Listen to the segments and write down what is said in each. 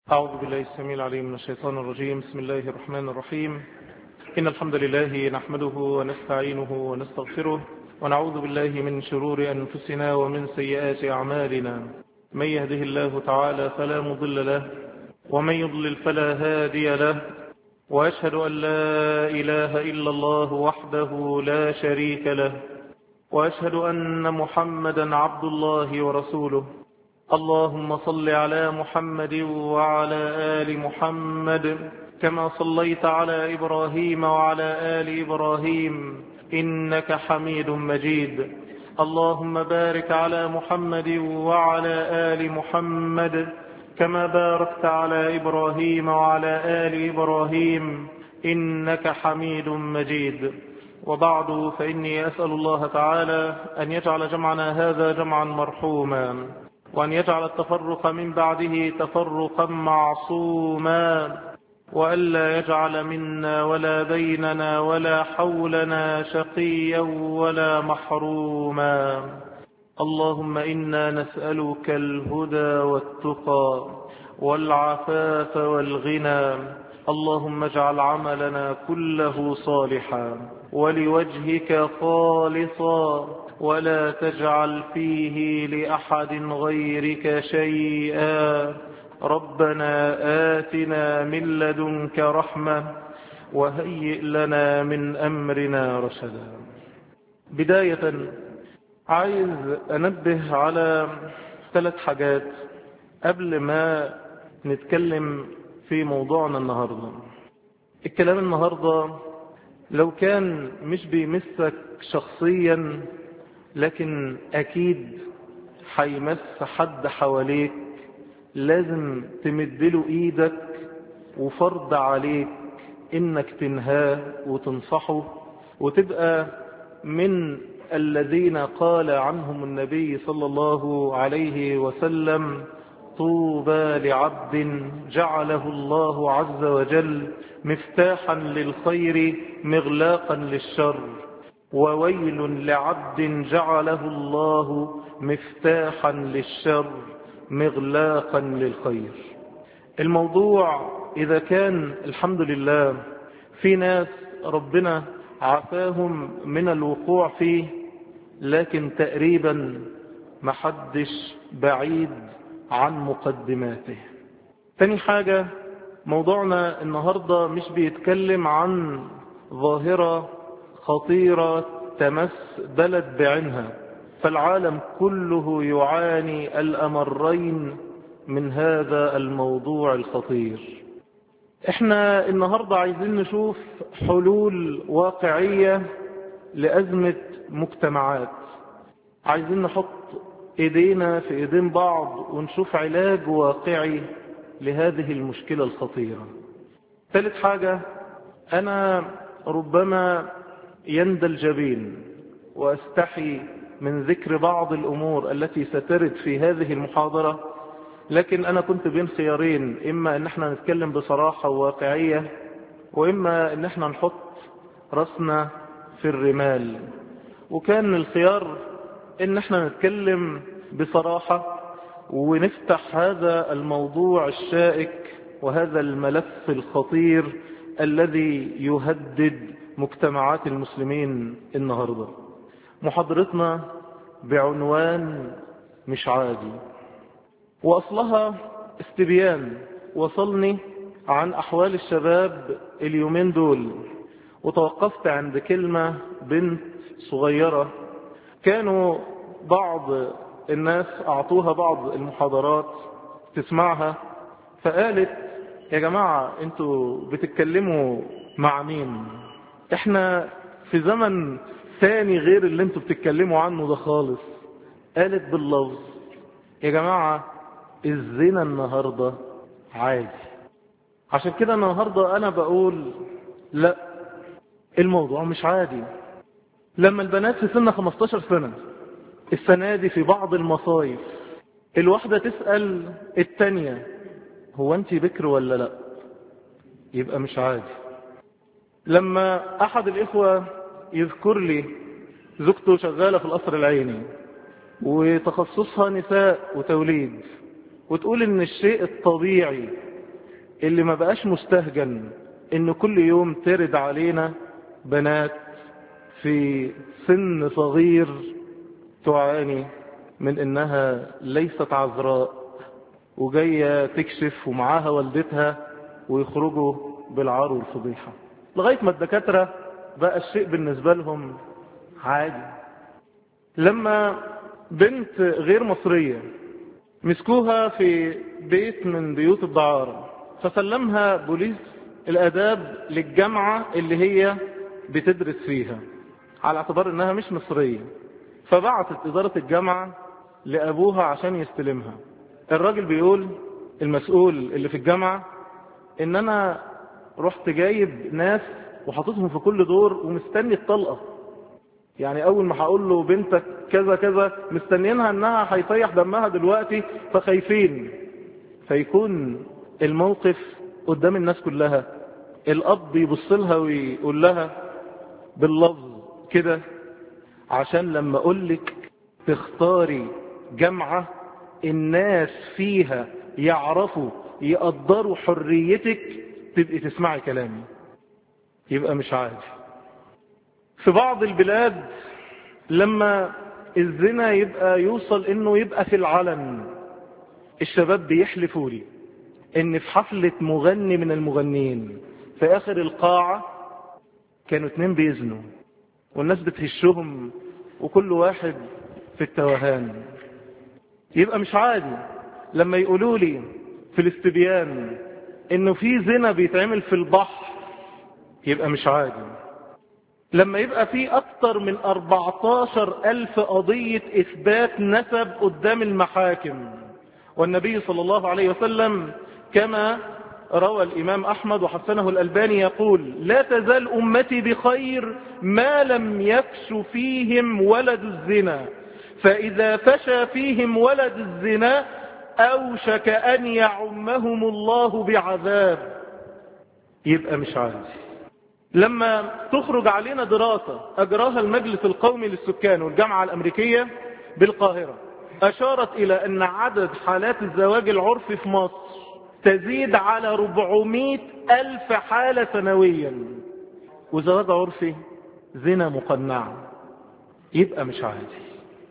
أعوذ بالله السميع العليم من الشيطان الرجيم. بسم الله الرحمن الرحيم. إن الحمد لله نحمده ونستعينه ونستغفره ونعوذ بالله من شرور أنفسنا ومن سيئات أعمالنا. من يهده الله تعالى فلا مضل له ومن يضلل فلا هادي له، وأشهد أن لا إله إلا الله وحده لا شريك له، وأشهد أن محمدا عبد الله ورسوله. اللهم صل على محمد وعلى آل محمد كما صليت على إبراهيم وعلى آل إبراهيم إنك حميد مجيد. اللهم بارك على محمد وعلى آل محمد كما باركت على إبراهيم وعلى آل إبراهيم إنك حميد مجيد. وبعد، فإني أسأل الله تعالى أن يجعل جمعنا هذا جمعا مرحوما، وأن يجعل التفرق من بعده تفرقا معصوما، وألا يجعل منا ولا بيننا ولا حولنا شقيا ولا محروما. اللهم إنا نسألك الهدى والتقى والعفاف والغنى. اللهم اجعل عملنا كله صالحا ولوجهك خالصا، ولا تجعل فيه لأحد غيرك شيئا. ربنا آتنا من لدنك رحمة وهيئ لنا من أمرنا رشدا. بداية عايز أنبه على 3 حاجات قبل ما نتكلم في موضوعنا النهاردة. الكلام النهاردة لو كان مش بيمسك شخصيا، لكن أكيد هيمس حد حواليك، لازم تمدله إيدك، وفرض عليك إنك تنهاه وتنصحه، وتبقى من الذين قال عنهم النبي صلى الله عليه وسلم: طوبى لعبد جعله الله عز وجل مفتاحا للخير مغلاقا للشر، وويل لعبد جعله الله مفتاحا للشر مغلاقا للخير. الموضوع إذا كان الحمد لله في ناس ربنا عافاهم من الوقوع فيه، لكن تقريبا محدش بعيد عن مقدماته. تاني حاجة، موضوعنا النهاردة مش بيتكلم عن ظاهرة خطيرة تمس بلد بعينها، فالعالم كله يعاني الأمرين من هذا الموضوع الخطير. احنا النهاردة عايزين نشوف حلول واقعية لأزمة مجتمعات، عايزين نحط ايدينا في ايدين بعض ونشوف علاج واقعي لهذه المشكلة الخطيرة. ثالث حاجة، انا ربما يندى الجبين واستحي من ذكر بعض الامور التي سترد في هذه المحاضرة، لكن انا كنت بين خيارين: اما ان احنا نتكلم بصراحة وواقعية، واما ان احنا نحط رأسنا في الرمال. وكان الخيار ان احنا نتكلم بصراحة ونفتح هذا الموضوع الشائك وهذا الملف الخطير الذي يهدد مجتمعات المسلمين النهاردة. محاضرتنا بعنوان مش عادي، وأصلها استبيان وصلني عن أحوال الشباب اليومين دول، وتوقفت عند كلمة بنت صغيرة كانوا بعض الناس أعطوها بعض المحاضرات تسمعها، فقالت: يا جماعة انتوا بتتكلموا مع مين؟ احنا في زمن ثاني غير اللي انتوا بتتكلموا عنه ده خالص. قالت باللفظ: يا جماعة الزنا النهاردة عادي. عشان كده النهاردة انا بقول لا، الموضوع مش عادي. لما البنات في سن 15 سنة السنة دي في بعض المصايف الواحدة تسأل التانية: هو انت بكر ولا لا؟ يبقى مش عادي. لما احد الاخوة يذكر لي زوجته شغالة في القصر العيني وتخصصها نساء وتوليد، وتقول ان الشيء الطبيعي اللي ما بقاش مستهجن إن كل يوم ترد علينا بنات في سن صغير تعاني من إنها ليست عذراء وجاية تكشف ومعاها والدتها ويخرجوا بالعار والفضيحة، لغاية ما الدكاترة بقى الشيء بالنسبة لهم عادي. لما بنت غير مصرية مسكوها في بيت من بيوت الدعارة فسلمها بوليس الآداب للجامعة اللي هي بتدرس فيها على اعتبار انها مش مصرية، فبعتت إدارة الجامعة لأبوها عشان يستلمها. الراجل بيقول المسؤول اللي في الجامعة ان انا رحت جايب ناس وحطيتهم في كل دور ومستني الطلقة، يعني اول ما هقول له بنتك كذا كذا مستنيينها انها هيطيح دمها دلوقتي فخايفين. فيكون الموقف قدام الناس كلها، الاب يبص لها ويقول لها باللفظ كده عشان لما اقول لك تختاري جامعة الناس فيها يعرفوا يقدروا حريتك تبقي تسمعي كلامي. يبقى مش عادي. في بعض البلاد لما الزنا يبقى يوصل انه يبقى في العلن، الشباب بيحلفوا لي ان في حفلة مغني من المغنيين في اخر القاعة كانوا 2 بيزنوا والناس بتهشهم وكل واحد في التوهان. يبقى مش عادي لما يقولوا لي في الاستبيان انه في زنا بيتعمل في البحر، يبقى مش عادي. لما يبقى في اكتر من 14,000 قضية اثبات نسب قدام المحاكم، والنبي صلى الله عليه وسلم كما روى الامام احمد وحسنه الالباني يقول لا تزال امتي بخير ما لم يفش فيهم ولد الزنا، فاذا فشى فيهم ولد الزنا اوشك ان يعمهم الله بعذاب. يبقى مش عادي. لما تخرج علينا دراسة أجراها المجلس القومي للسكان والجامعة الأمريكية بالقاهرة أشارت إلى أن عدد حالات الزواج العرفي في مصر تزيد على 400,000 حالة سنويا، وزواج عرفي زنا مقنع. يبقى مش عادي.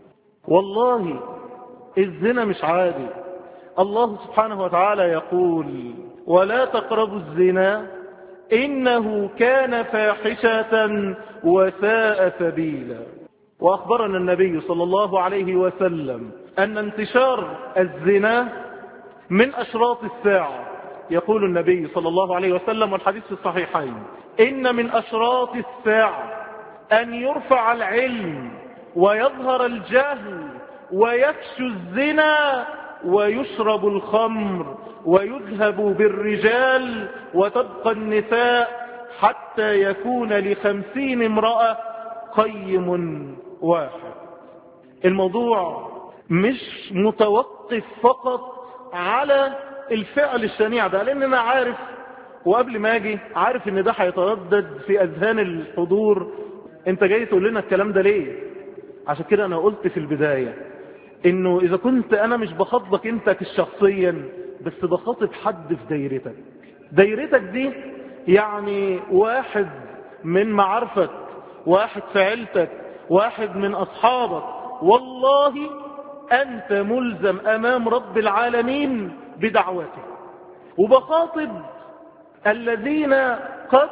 والله الزنا مش عادي. الله سبحانه وتعالى يقول ولا تقربوا الزنا إنه كان فاحشة وساء سبيلا. وأخبرنا النبي صلى الله عليه وسلم أن انتشار الزنا من أشراط الساعة. يقول النبي صلى الله عليه وسلم والحديث في الصحيحين إن من أشراط الساعة أن يرفع العلم ويظهر الجهل ويفشو الزنا ويشرب الخمر ويذهب بالرجال وتبقى النساء حتى يكون ل50 امرأة قيم واحد. الموضوع مش متوقف فقط على الفعل الشنيع ده، لان انا عارف وقبل ما اجي عارف ان ده هيتردد في اذهان الحضور، انت جاي تقول لنا الكلام ده ليه؟ عشان كده انا قلت في البداية انه اذا كنت انا مش بخاطبك انت شخصيا بس بخاطب حد في دايرتك دي، يعني واحد من معارفك، واحد في عيلتك، واحد من اصحابك، والله انت ملزم امام رب العالمين بدعوته. وبخاطب الذين قد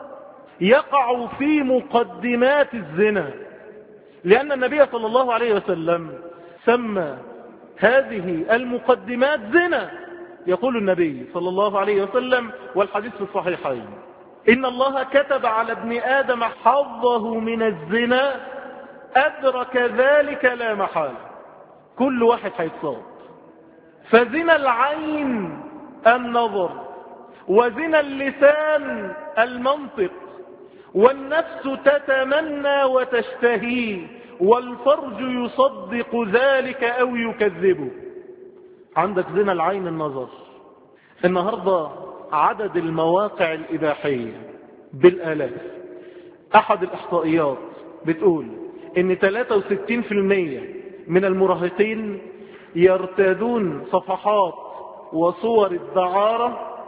يقعوا في مقدمات الزنا، لان النبي صلى الله عليه وسلم سمى هذه المقدمات زنا. يقول النبي صلى الله عليه وسلم والحديث في الصحيحين إن الله كتب على ابن آدم حظه من الزنا أدرك ذلك لا محالة. كل واحد هيتصاب. فزنا العين النظر، وزنا اللسان المنطق، والنفس تتمنى وتشتهي، والفرج يصدق ذلك أو يكذبه. عندك زنا العين النظر. النهاردة عدد المواقع الإباحية بالآلاف. أحد الإحصائيات بتقول إن 63% من المراهقين يرتادون صفحات وصور الدعارة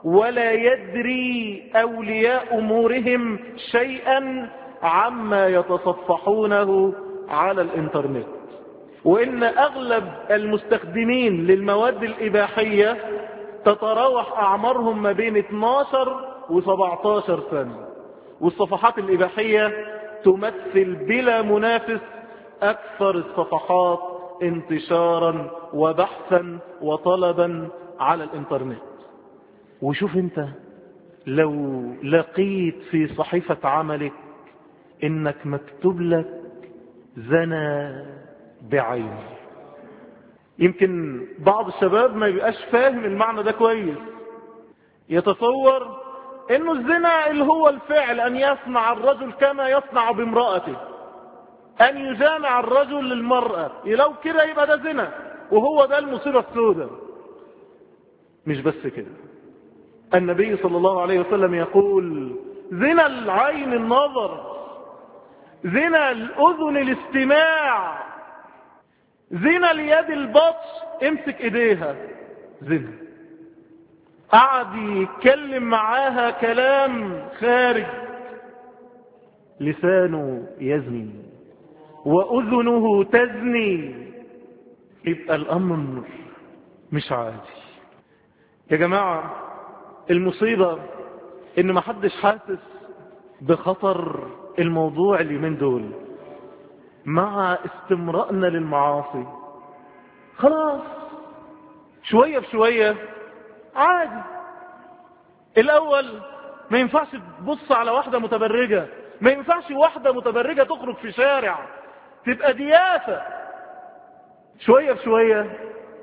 ولا يدري أولياء أمورهم شيئا عما يتصفحونه على الإنترنت. وإن أغلب المستخدمين للمواد الإباحية تتراوح أعمارهم ما بين 12 و17 سنة، والصفحات الإباحية تمثل بلا منافس أكثر الصفحات انتشارا وبحثا وطلبا على الإنترنت. وشوف انت لو لقيت في صحيفة عملك انك مكتوب لك زنا بعين، يمكن بعض الشباب ما يبقاش فاهم المعنى ده كويس، يتصور انه الزنا اللي هو الفعل، ان يصنع الرجل كما يصنع بامرأته، ان يجامع الرجل للمرأة، لو كده يبقى ده زنا، وهو ده المصيبة السوداء. مش بس كده، النبي صلى الله عليه وسلم يقول زنا العين النظر، زنا الأذن الاستماع، زنا اليد البطش، امسك ايديها زنا. قعد يتكلم معاها كلام خارج، لسانه يزني وأذنه تزني، يبقى الأمر مش عادي. يا جماعة المصيبة ان ما حدش حاسس بخطر الموضوع اليومين دول مع استمرارنا للمعاصي. خلاص شوية بشوية عادي. الاول ما ينفعش تبص على واحدة متبرجة، ما ينفعش واحدة متبرجة تخرج في شارع تبقى ديافة. شوية بشوية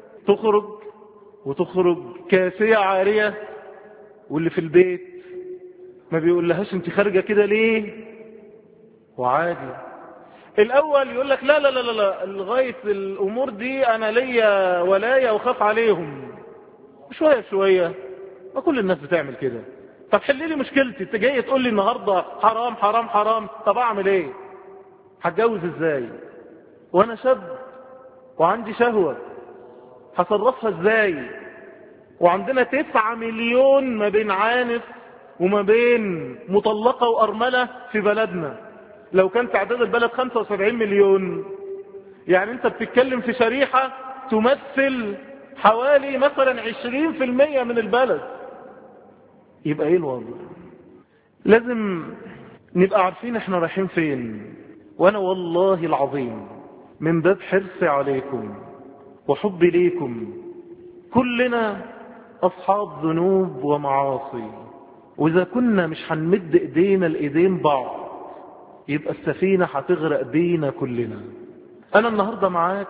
تخرج كاسية عارية، واللي في البيت ما بيقول لهاش انت خارجة كده ليه، وعادي. الاول يقول لك لا لا لا لا لغاية الامور دي انا ليا ولاية وخاف عليهم. شوية بشوية ما كل الناس بتعمل كده. طب حل لي مشكلتي، انت جاي تقول لي النهاردة حرام حرام حرام، طب اعمل ايه؟ هتجوز ازاي وانا شاب وعندي شهوة؟ هصرفها ازاي وعندنا 9 مليون ما بين عانف وما بين مطلقة وأرملة في بلدنا؟ لو كان تعداد البلد 75 مليون، يعني انت بتتكلم في شريحة تمثل حوالي مثلا 20% من البلد. يبقى ايه الوضع؟ لازم نبقى عارفين احنا رايحين فين. وانا والله العظيم من باب حرصي عليكم وحبي ليكم، كلنا اصحاب ذنوب ومعاصي، واذا كنا مش هنمد ايدينا لايدين بعض يبقى السفينة هتغرق بينا كلنا. انا النهاردة معاك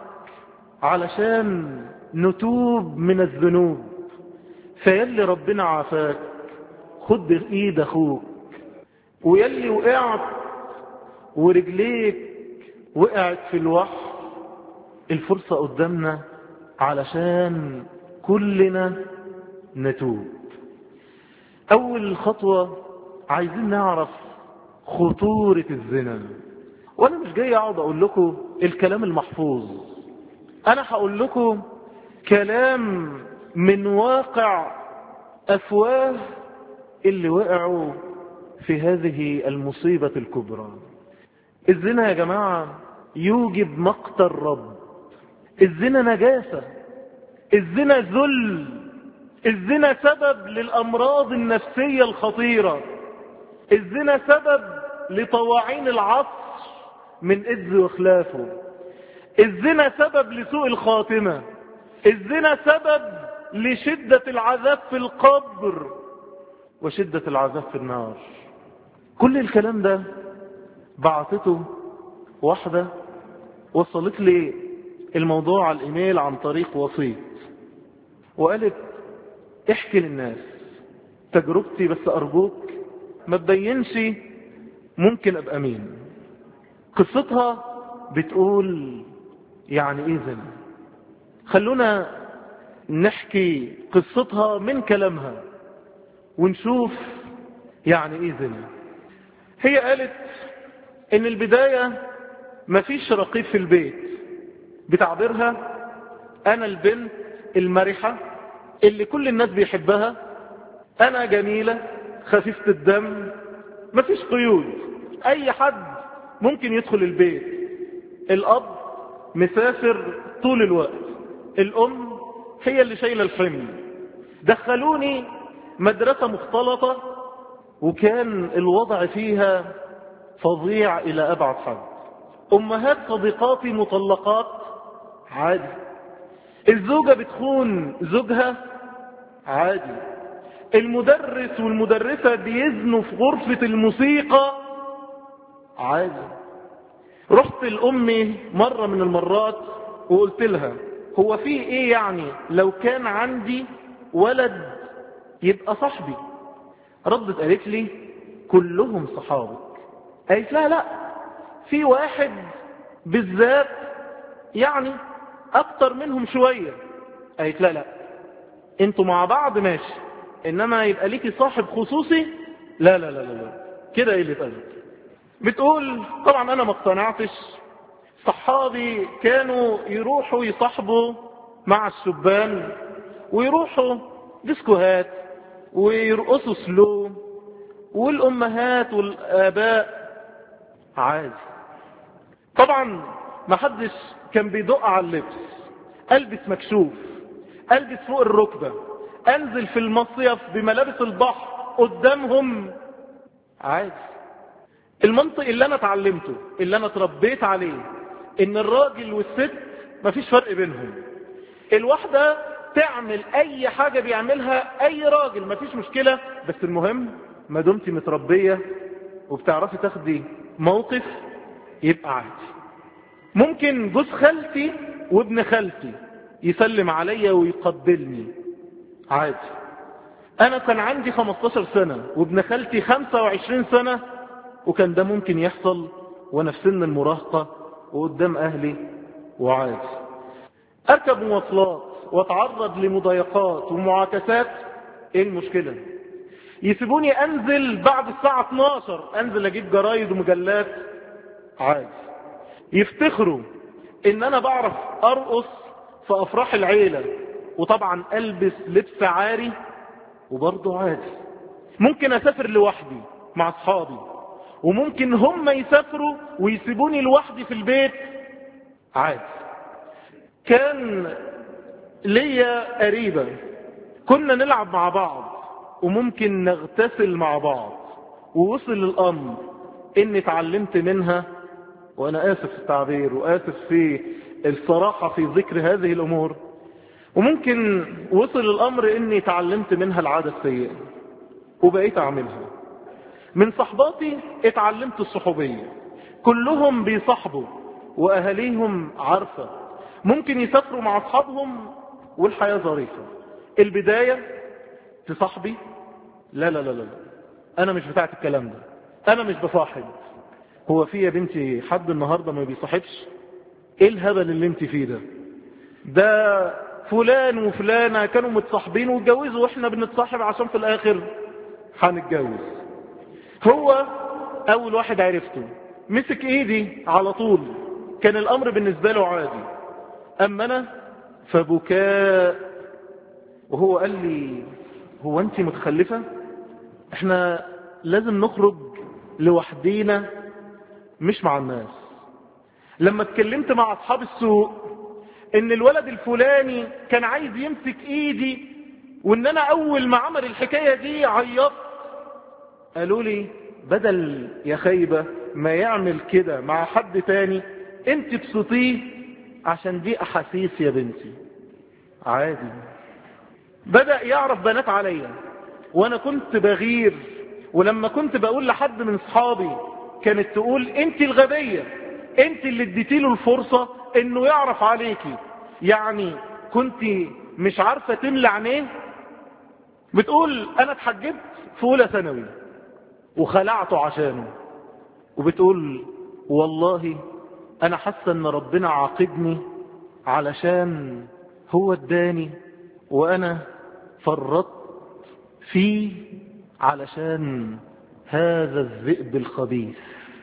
علشان نتوب من الذنوب، فيلي ربنا عافاك خد ايد اخوك، ويلي وقعت ورجليك وقعت في الوحش، الفرصة قدامنا علشان كلنا نتوب. اول خطوة عايزين نعرف خطورة الزنا. وانا مش جاي اقعد اقول لكم الكلام المحفوظ، انا هقول لكم كلام من واقع افواه اللي وقعوا في هذه المصيبة الكبرى. الزنا يا جماعة يوجب مقت الرب، الزنا نجاسة، الزنا ذل، الزنا سبب للأمراض النفسية الخطيرة، الزنا سبب لطواعين العصر من إذ وخلافه، الزنا سبب لسوء الخاتمة، الزنا سبب لشدة العذاب في القبر وشدة العذاب في النار. كل الكلام ده بعثته واحدة وصلت لي الموضوع على الايميل عن طريق وسيط، وقالت احكي للناس تجربتي، بس ارجوك ما تبينش ممكن ابقى مين. قصتها بتقول يعني ايه زنا. خلونا نحكي قصتها من كلامها ونشوف يعني ايه زنا. هي قالت ان البداية مفيش رقيب في البيت، بتعبيرها انا البنت المرحة اللي كل الناس بيحبها، انا جميلة خفيفة الدم، مفيش قيود، اي حد ممكن يدخل البيت. الاب مسافر طول الوقت، الام هي اللي شايلة الحمل. دخلوني مدرسة مختلطة وكان الوضع فيها فظيع الى ابعد حد. امهات صديقاتي مطلقات عادي، الزوجة بتخون زوجها عادي، المدرس والمدرسة بيزنوا في غرفة الموسيقى عادي. رحت لأمي مرة من المرات وقلت لها هو في ايه يعني لو كان عندي ولد يبقى صاحبي؟ ردت قالت لي كلهم صحابك. قالت لا في واحد بالذات يعني اكتر منهم شوية. قالت لا انتوا مع بعض ماشي، انما يبقى ليكي صاحب خصوصي لا لا لا لا كده اللي اتقالت. بتقول طبعا انا ما اقتنعتش. صحابي كانوا يروحوا يصاحبوا مع الشبان ويروحوا ديسكوهات ويرقصوا سلو، والامهات والاباء عادي. طبعا ما حدش كان بيدق على اللبس، البس مكشوف، البس فوق الركبة، انزل في المصيف بملابس البحر قدامهم عادي. المنطق اللي انا اتعلمته اللي انا اتربيت عليه ان الراجل والست مفيش فرق بينهم. الواحدة تعمل اي حاجة بيعملها اي راجل مفيش مشكلة، بس المهم ما دمتي متربية وبتعرفي تاخدي موقف يبقى عادي. ممكن جوز خالتي وابن خالتي يسلم عليا ويقبلني عادي. انا كان عندي 15 سنة وابن خالتي 25 سنة وكان ده ممكن يحصل وانا في سن المراهقة وقدام اهلي وعادي. اركب مواصلات واتعرض لمضايقات ومعاكسات، ايه المشكلة؟ يسيبوني انزل بعد الساعة 12 انزل اجيب جرايد ومجلات عادي. يفتخروا ان انا بعرف ارقص في افراح العيلة وطبعا البس لبس عاري وبرضه عادي. ممكن اسافر لوحدي مع اصحابي وممكن هم يسافروا ويسيبوني لوحدي في البيت عادي. كان ليا قريبة كنا نلعب مع بعض وممكن نغتسل مع بعض، ووصل الامر اني اتعلمت منها، وانا اسف في التعبير واسف في الصراحة في ذكر هذه الامور، وممكن وصل الامر اني اتعلمت منها العادة السيئة وبقيت اعملها. من صحباتي اتعلمت الصحوبية، كلهم بيصحبوا واهاليهم عارفة، ممكن يسافروا مع اصحابهم والحياة ظريفة. البداية تصاحبي لا لا لا لا انا مش بتاعت الكلام ده، انا مش بصاحب. هو في يا بنتي حد النهاردة ما بيصاحبش؟ ايه الهبل اللي انت فيه ده؟ ده فلان وفلانة كانوا متصاحبين واتجوزوا واحنا بنتصاحب عشان في الاخر هنتجوز. هو اول واحد عرفته مسك ايدي على طول، كان الامر بالنسبة له عادي. اما انا فبكاء، وهو قال لي هو انت متخلفة؟ احنا لازم نخرج لوحدينا مش مع الناس. لما اتكلمت مع اصحاب السوق ان الولد الفلاني كان عايز يمسك ايدي وان انا اول ما عمل الحكاية دي عيطت، قالوا لي بدل يا خيبة ما يعمل كده مع حد تاني انت تبسطيه عشان دي احاسيس يا بنتي عادي. بدأ يعرف بنات عليا وانا كنت بغير، ولما كنت بقول لحد من اصحابي كانت تقول انت الغبية، انت اللي اديتيله الفرصة انه يعرف عليكي، يعني كنت مش عارفة تملى عينيه. بتقول انا اتحجبت في اولى ثانوي وخلعته عشانه، وبتقول والله انا حاسة ان ربنا عاقبني علشان هو اداني وانا فرطت فيه علشان هذا الذئب الخبيث.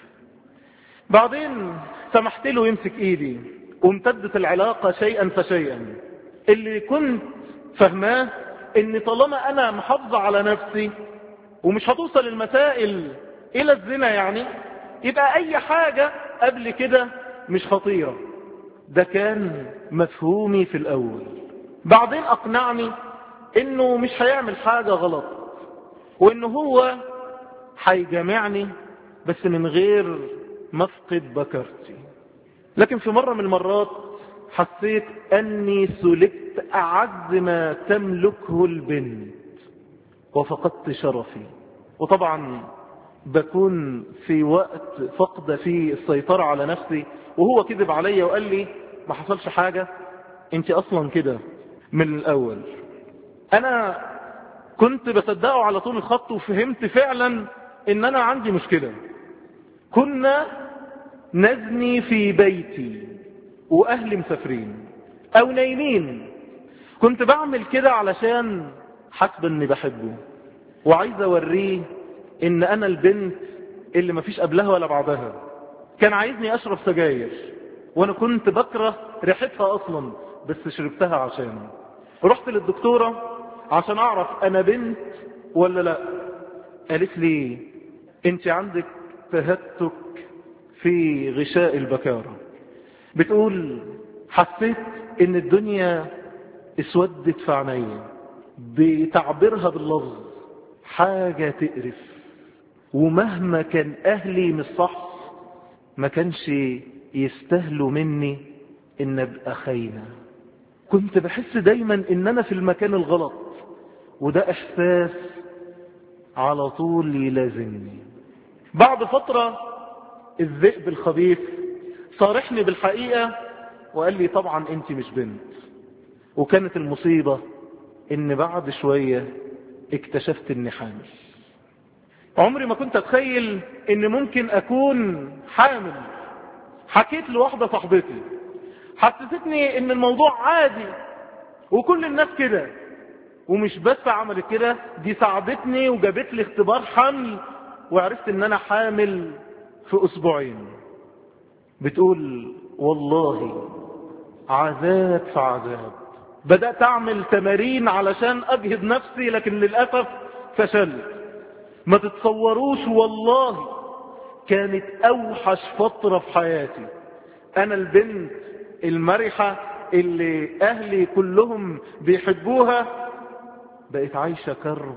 بعدين سمحت له يمسك ايدي وامتدت العلاقة شيئا فشيئا. اللي كنت فهماه ان طالما انا محافظة على نفسي ومش هتوصل المسائل الى الزنا يعني، يبقى اي حاجة قبل كده مش خطيرة. ده كان مفهومي في الاول. بعدين اقنعني انه مش هيعمل حاجة غلط، وانه هو هيجامعني بس من غير مفقد بكرتي. لكن في مرة من المرات حسيت اني سلكت اعز ما تملكه البنت وفقدت شرفي. وطبعا بكون في وقت فقد فيه السيطرة على نفسي، وهو كذب علي وقال لي ما حصلش حاجة، انت اصلا كده من الاول. انا كنت بصدقه على طول الخط، وفهمت فعلا ان انا عندي مشكلة. كنا نزني في بيتي واهلي مسافرين او نايمين. كنت بعمل كده علشان حسب اني بحبه وعايز اوريه ان انا البنت اللي مفيش قبلها ولا بعدها. كان عايزني اشرب سجاير وانا كنت بكره ريحتها اصلا، بس شربتها عشانه. رحت للدكتورة عشان اعرف انا بنت ولا لا. قالت لي انت عندك تهتك في غشاء البكارة. بتقول حسيت ان الدنيا اسودت في عينيا. بتعبيرها باللفظ حاجة تقرف، ومهما كان اهلي مش صح ما كانش يستاهلوا مني ان ابقى خاينة. كنت بحس دايما ان انا في المكان الغلط، وده احساس على طول يلازمني. بعد فترة الذئب الخبيث صارحني بالحقيقة وقال لي طبعا انت مش بنت. وكانت المصيبة ان بعد شوية اكتشفت اني حامل. عمري ما كنت اتخيل ان ممكن اكون حامل. حكيت لواحدة صاحبتي، حسستني ان الموضوع عادي وكل الناس كده. ومش بس عملت كده، دي ساعدتني وجابت لي اختبار حمل، وعرفت ان انا حامل في اسبوعين. بتقول والله عذاب في عذاب. بدأت اعمل تمارين علشان اجهد نفسي، لكن للأسف فشلت. ما تتصوروش والله كانت اوحش فترة في حياتي. انا البنت المرحة اللي اهلي كلهم بيحبوها بقيت عايشة كرب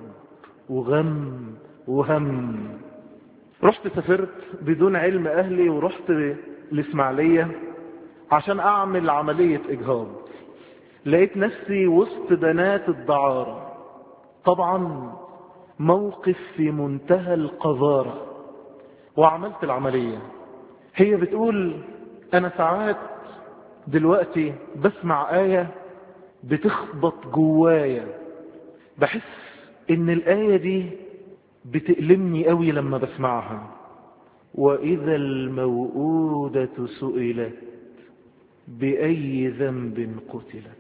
وغم وهم. رحت سافرت بدون علم اهلي، ورحت الاسماعيلية عشان اعمل عملية اجهاض. لقيت نفسي وسط بنات الدعارة. طبعا موقف في منتهى القذارة. وعملت العملية. هي بتقول انا ساعات دلوقتي بسمع آية بتخبط جوايا، بحس ان الآية دي بتألمني قوي لما بسمعها. وإذا الموءودة سئلت بأي ذنب قتلت.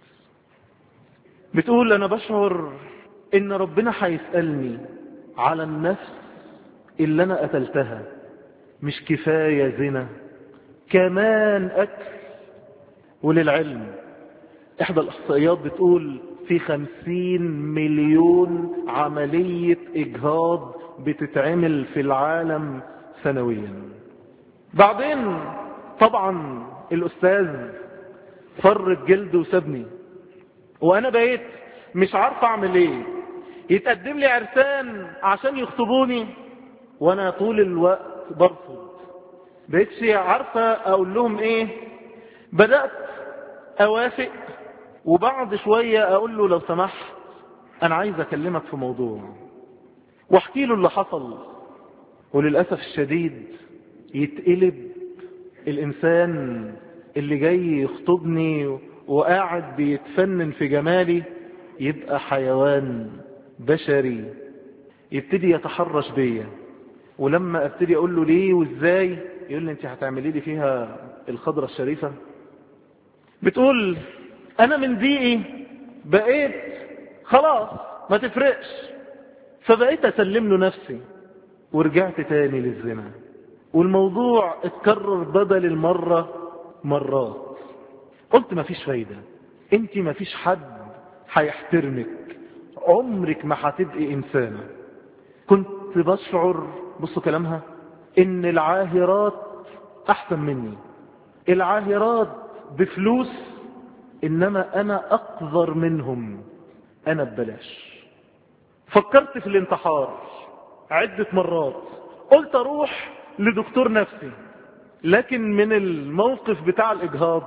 بتقول أنا بشعر إن ربنا هيسألني على النفس اللي أنا قتلتها. مش كفاية زنا، كمان أكل. وللعلم إحدى الإحصائيات بتقول في 50 مليون عملية إجهاض بتتعمل في العالم سنويا. بعدين طبعا الأستاذ فرق جلده وسابني، وأنا بقيت مش عارف أعمل إيه. يتقدم لي عرسان عشان يخطبوني وأنا طول الوقت برفض. بقيتش عارفة أقول لهم إيه. بدأت أوافق، وبعد شوية أقول له لو سمحت أنا عايز أكلمك في موضوع، واحكي له اللي حصل. وللأسف الشديد يتقلب الإنسان اللي جاي يخطبني وقاعد بيتفنن في جمالي يبقى حيوان بشري، يبتدي يتحرش بيا. ولما ابتدي اقول له ليه وازاي يقول لي انت هتعملي لي فيها الخضرة الشريفة. بتقول انا من دقيقي بقيت خلاص ما تفرقش، فبقيت اسلم له نفسي ورجعت تاني للزنا. والموضوع اتكرر بدل المرة مرات. قلت ما فيش فايدة، انت ما فيش حد هيحترمك عمرك ما هتبقي إنسانة. كنت بشعر، بصوا كلامها، إن العاهرات أحسن مني، العاهرات بفلوس، إنما أنا أقذر منهم، أنا ببلاش. فكرت في الانتحار عدة مرات، قلت أروح لدكتور نفسي، لكن من الموقف بتاع الإجهاض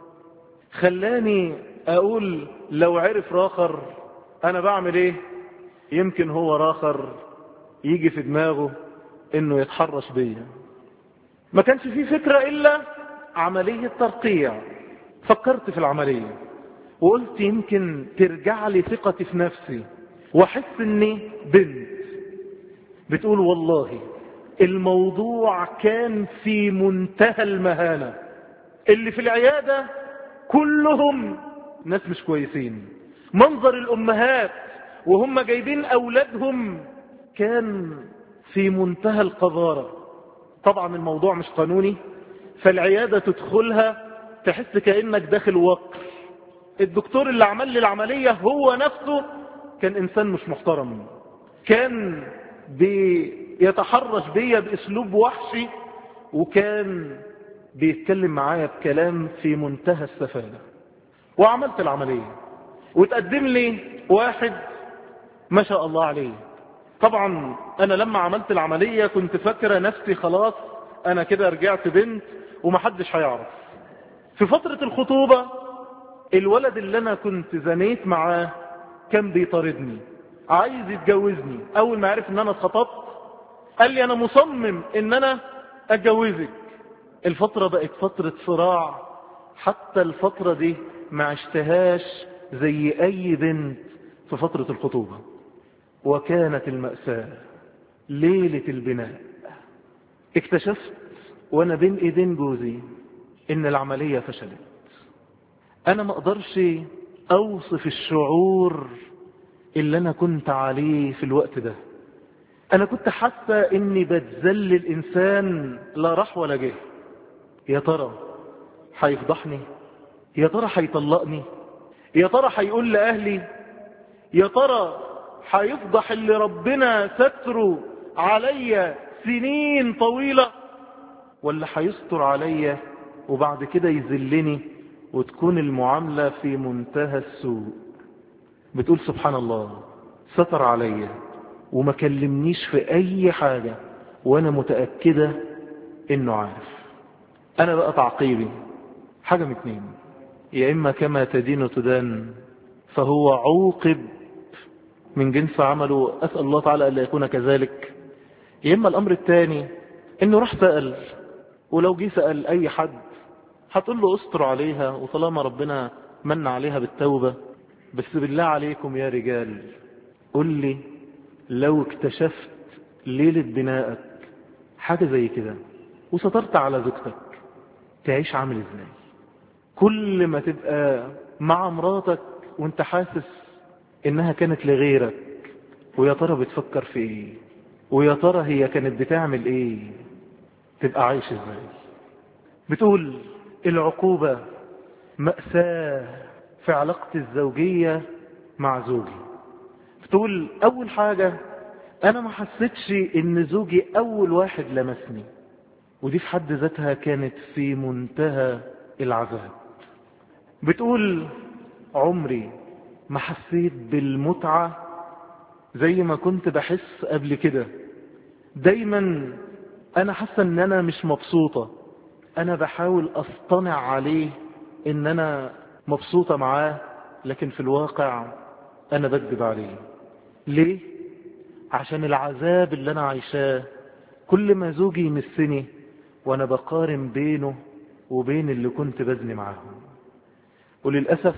خلاني أقول لو عرف راخر أنا بعمل إيه، يمكن هو راخر يجي في دماغه إنه يتحرش بيا. ما كانش فيه فكرة إلا عملية ترقيع. فكرت في العملية وقلت يمكن ترجع لي ثقتي في نفسي واحس اني بنت. بتقول والله الموضوع كان في منتهى المهانة، اللي في العيادة كلهم ناس مش كويسين، منظر الأمهات وهم جايبين أولادهم كان في منتهى القذارة. طبعا الموضوع مش قانوني، فالعيادة تدخلها تحس كأنك داخل وقر. الدكتور اللي عمل لي العملية هو نفسه كان إنسان مش محترم، كان بيتحرش بيا بأسلوب وحشي، وكان بيتكلم معايا بكلام في منتهى السفالة. وعملت العملية وتقدم لي واحد ما شاء الله عليه. طبعا أنا لما عملت العملية كنت فاكرة نفسي خلاص أنا كده رجعت بنت ومحدش هيعرف. في فترة الخطوبة الولد اللي أنا كنت زنيت معاه كان بيطاردني عايز يتجوزني. أول ما عرف إن أنا اتخطبت قال لي أنا مصمم إن أنا أتجوزك. الفترة بقت فترة صراع، حتى الفترة دي ما عشتهاش زي أي بنت في فترة الخطوبة. وكانت المأساة ليلة البناء. اكتشفت وأنا بين إيدين جوزي إن العملية فشلت. أنا ما أقدرش أوصف الشعور اللي أنا كنت عليه في الوقت ده. أنا كنت حاسة إني بتذل الإنسان لا راح ولا جه. يا ترى هيفضحني؟ يا ترى هيطلقني؟ يا ترى هيقول لأهلي؟ يا ترى هيفضح اللي ربنا ستره عليا سنين طويلة؟ ولا هيستر عليا وبعد كده يذلني وتكون المعاملة في منتهى السوء؟ بتقول سبحان الله، ستر عليا وما كلمنيش في أي حاجة وأنا متأكدة إنه عارف. أنا بقى تعقيبي حاجة من اتنين: يا إما كما تدين تدان، فهو عوقب من جنس عمله، أسأل الله تعالى ألا يكون كذلك. يا إما الأمر الثاني إنه راح سأل، ولو جه سأل أي حد هتقول له استر عليها، وطالما ربنا من عليها بالتوبة. بس بالله عليكم يا رجال، قل لي لو اكتشفت ليلة بنائك حاجة زي كده وسترت على زوجتك، تعيش عامل ازاي؟ كل ما تبقى مع مراتك وانت حاسس انها كانت لغيرك، ويا ترى بتفكر في ايه، ويا ترى هي كانت بتعمل ايه، تبقى عايش ازاي؟ بتقول العقوبة مأساة في علاقتي الزوجية مع زوجي. بتقول اول حاجة انا ما حسيتش ان زوجي اول واحد لمسني، ودي في حد ذاتها كانت في منتهى العذاب. بتقول عمري ما حسيت بالمتعة زي ما كنت بحس قبل كده. دايما انا حاسة ان انا مش مبسوطة، انا بحاول اصطنع عليه ان انا مبسوطة معاه، لكن في الواقع انا بكذب عليه. ليه؟ عشان العذاب اللي انا عايشاه كل ما زوجي يمسني وانا بقارن بينه وبين اللي كنت بزني معاهم. وللأسف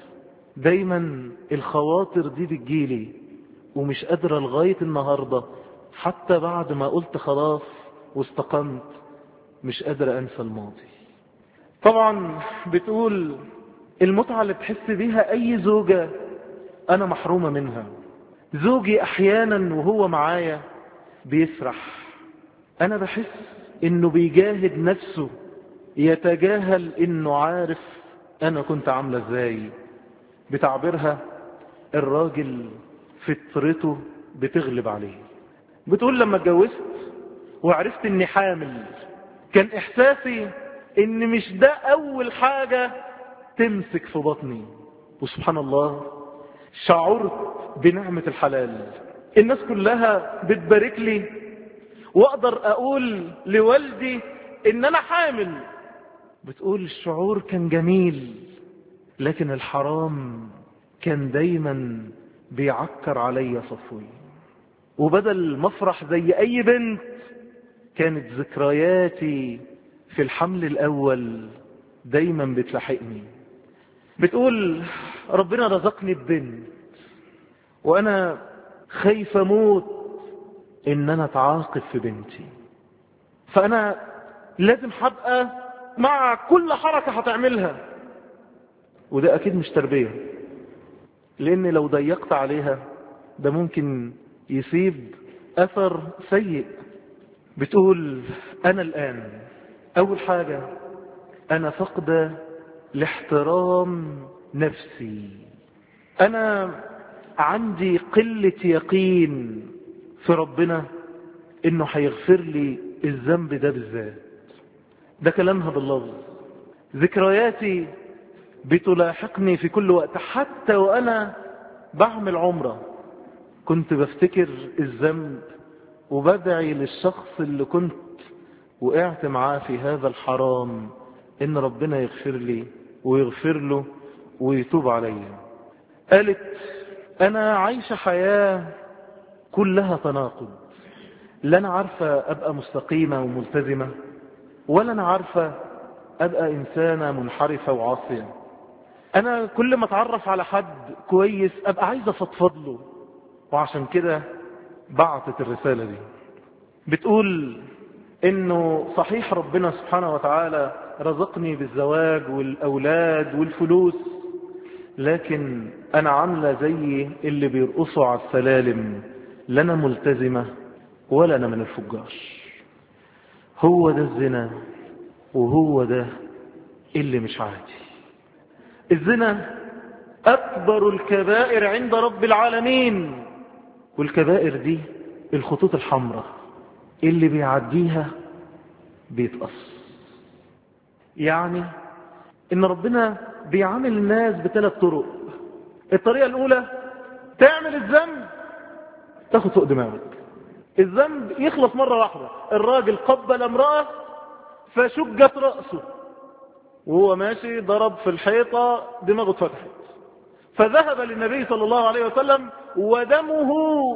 دايما الخواطر دي بتجيلي ومش قادرة لغاية النهاردة، حتى بعد ما قلت خلاص واستقمت مش قادرة انسى الماضي. طبعا بتقول المتعة اللي بتحس بيها اي زوجة انا محرومة منها. زوجي احيانا وهو معايا بيسرح، انا بحس انه بيجاهد نفسه، يتجاهل انه عارف انا كنت عاملة ازاي. بتعبيرها الراجل فطرته بتغلب عليه. بتقول لما اتجوزت وعرفت اني حامل كان احساسي ان مش ده اول حاجة تمسك في بطني، وسبحان الله شعرت بنعمة الحلال. الناس كلها بتبارك لي واقدر اقول لوالدي ان انا حامل. بتقول الشعور كان جميل، لكن الحرام كان دايما بيعكر علي صفوي. وبدل ما افرح زي اي بنت، كانت ذكرياتي في الحمل الاول دايما بتلاحقني. بتقول ربنا رزقني ببنت وانا خايفة اموت ان انا اتعاقب في بنتي، فانا لازم هبقى مع كل حركة هتعملها. وده اكيد مش تربية، لان لو ضيقت عليها ده ممكن يسيب اثر سيء. بتقول انا الان اول حاجة انا فقدة لاحترام نفسي. انا عندي قلة يقين في ربنا انه هيغفر لي الذنب ده بالذات. ده كلامها باللفظ. ذكرياتي بتلاحقني في كل وقت، حتى وانا بعمل عمرة كنت بفتكر الذنب وبدعي للشخص اللي كنت وقعت معاه في هذا الحرام ان ربنا يغفر لي ويغفر له ويتوب علي. قالت انا عايشة حياة كلها تناقض، لا انا عارفة ابقى مستقيمة وملتزمة، ولا انا عارفة ابقى انسانة منحرفة وعاصية. انا كل ما اتعرف على حد كويس ابقى عايزة افضفض له، وعشان كده بعتت الرسالة دي. بتقول انه صحيح ربنا سبحانه وتعالى رزقني بالزواج والاولاد والفلوس، لكن انا عاملة زي اللي بيرقصوا على السلالم، لا انا ملتزمة ولا انا من الفجار. هو ده الزنا، وهو ده اللي مش عادي. الزنا اكبر الكبائر عند رب العالمين، والكبائر دي الخطوط الحمراء اللي بيعديها بيتقص. يعني ان ربنا بيعامل الناس بثلاث طرق. الطريقة الاولى تعمل الذنب تاخد فوق دماغك، الذنب يخلص مرة واحدة. الراجل قبل امرأة فشجت رأسه وهو ماشي ضرب في الحيطة دماغه اتفتحت، فذهب للنبي صلى الله عليه وسلم ودمه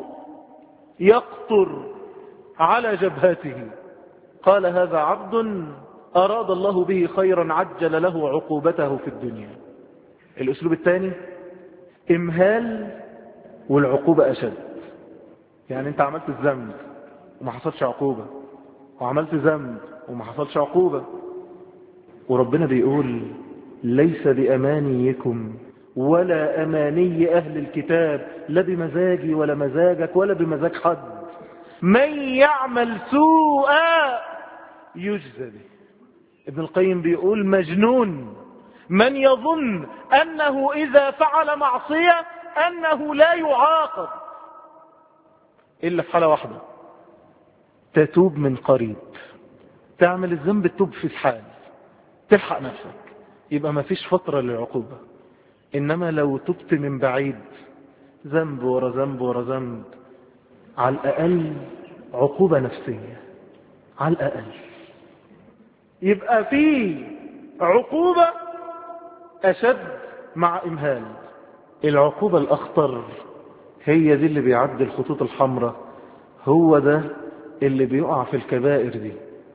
يقطر على جبهته. قال هذا عبد أراد الله به خيرا عجل له عقوبته في الدنيا. الأسلوب الثاني إمهال والعقوبة أشد. يعني أنت عملت الذنب وما حصلش عقوبة، وعملت ذنب وما حصلش عقوبة، وربنا بيقول ليس بأمانيكم ولا أماني أهل الكتاب، لا بمزاجي ولا مزاجك ولا بمزاج حد، من يعمل سوءا يجزى به. ابن القيم بيقول مجنون من يظن أنه إذا فعل معصية أنه لا يعاقب إلا في حالة واحدة، تتوب من قريب. تعمل الذنب تتوب في الحال، تلحق نفسك، يبقى ما فيش فترة للعقوبة. إنما لو تبت من بعيد ذنب ورا ذنب ورا ذنب، على الأقل عقوبة نفسية، على الأقل يبقى في عقوبة أشد مع إمهال. العقوبة الأخطر هي دي اللي بيعدي الخطوط الحمراء، هو ده اللي بيقع في الكبائر دي.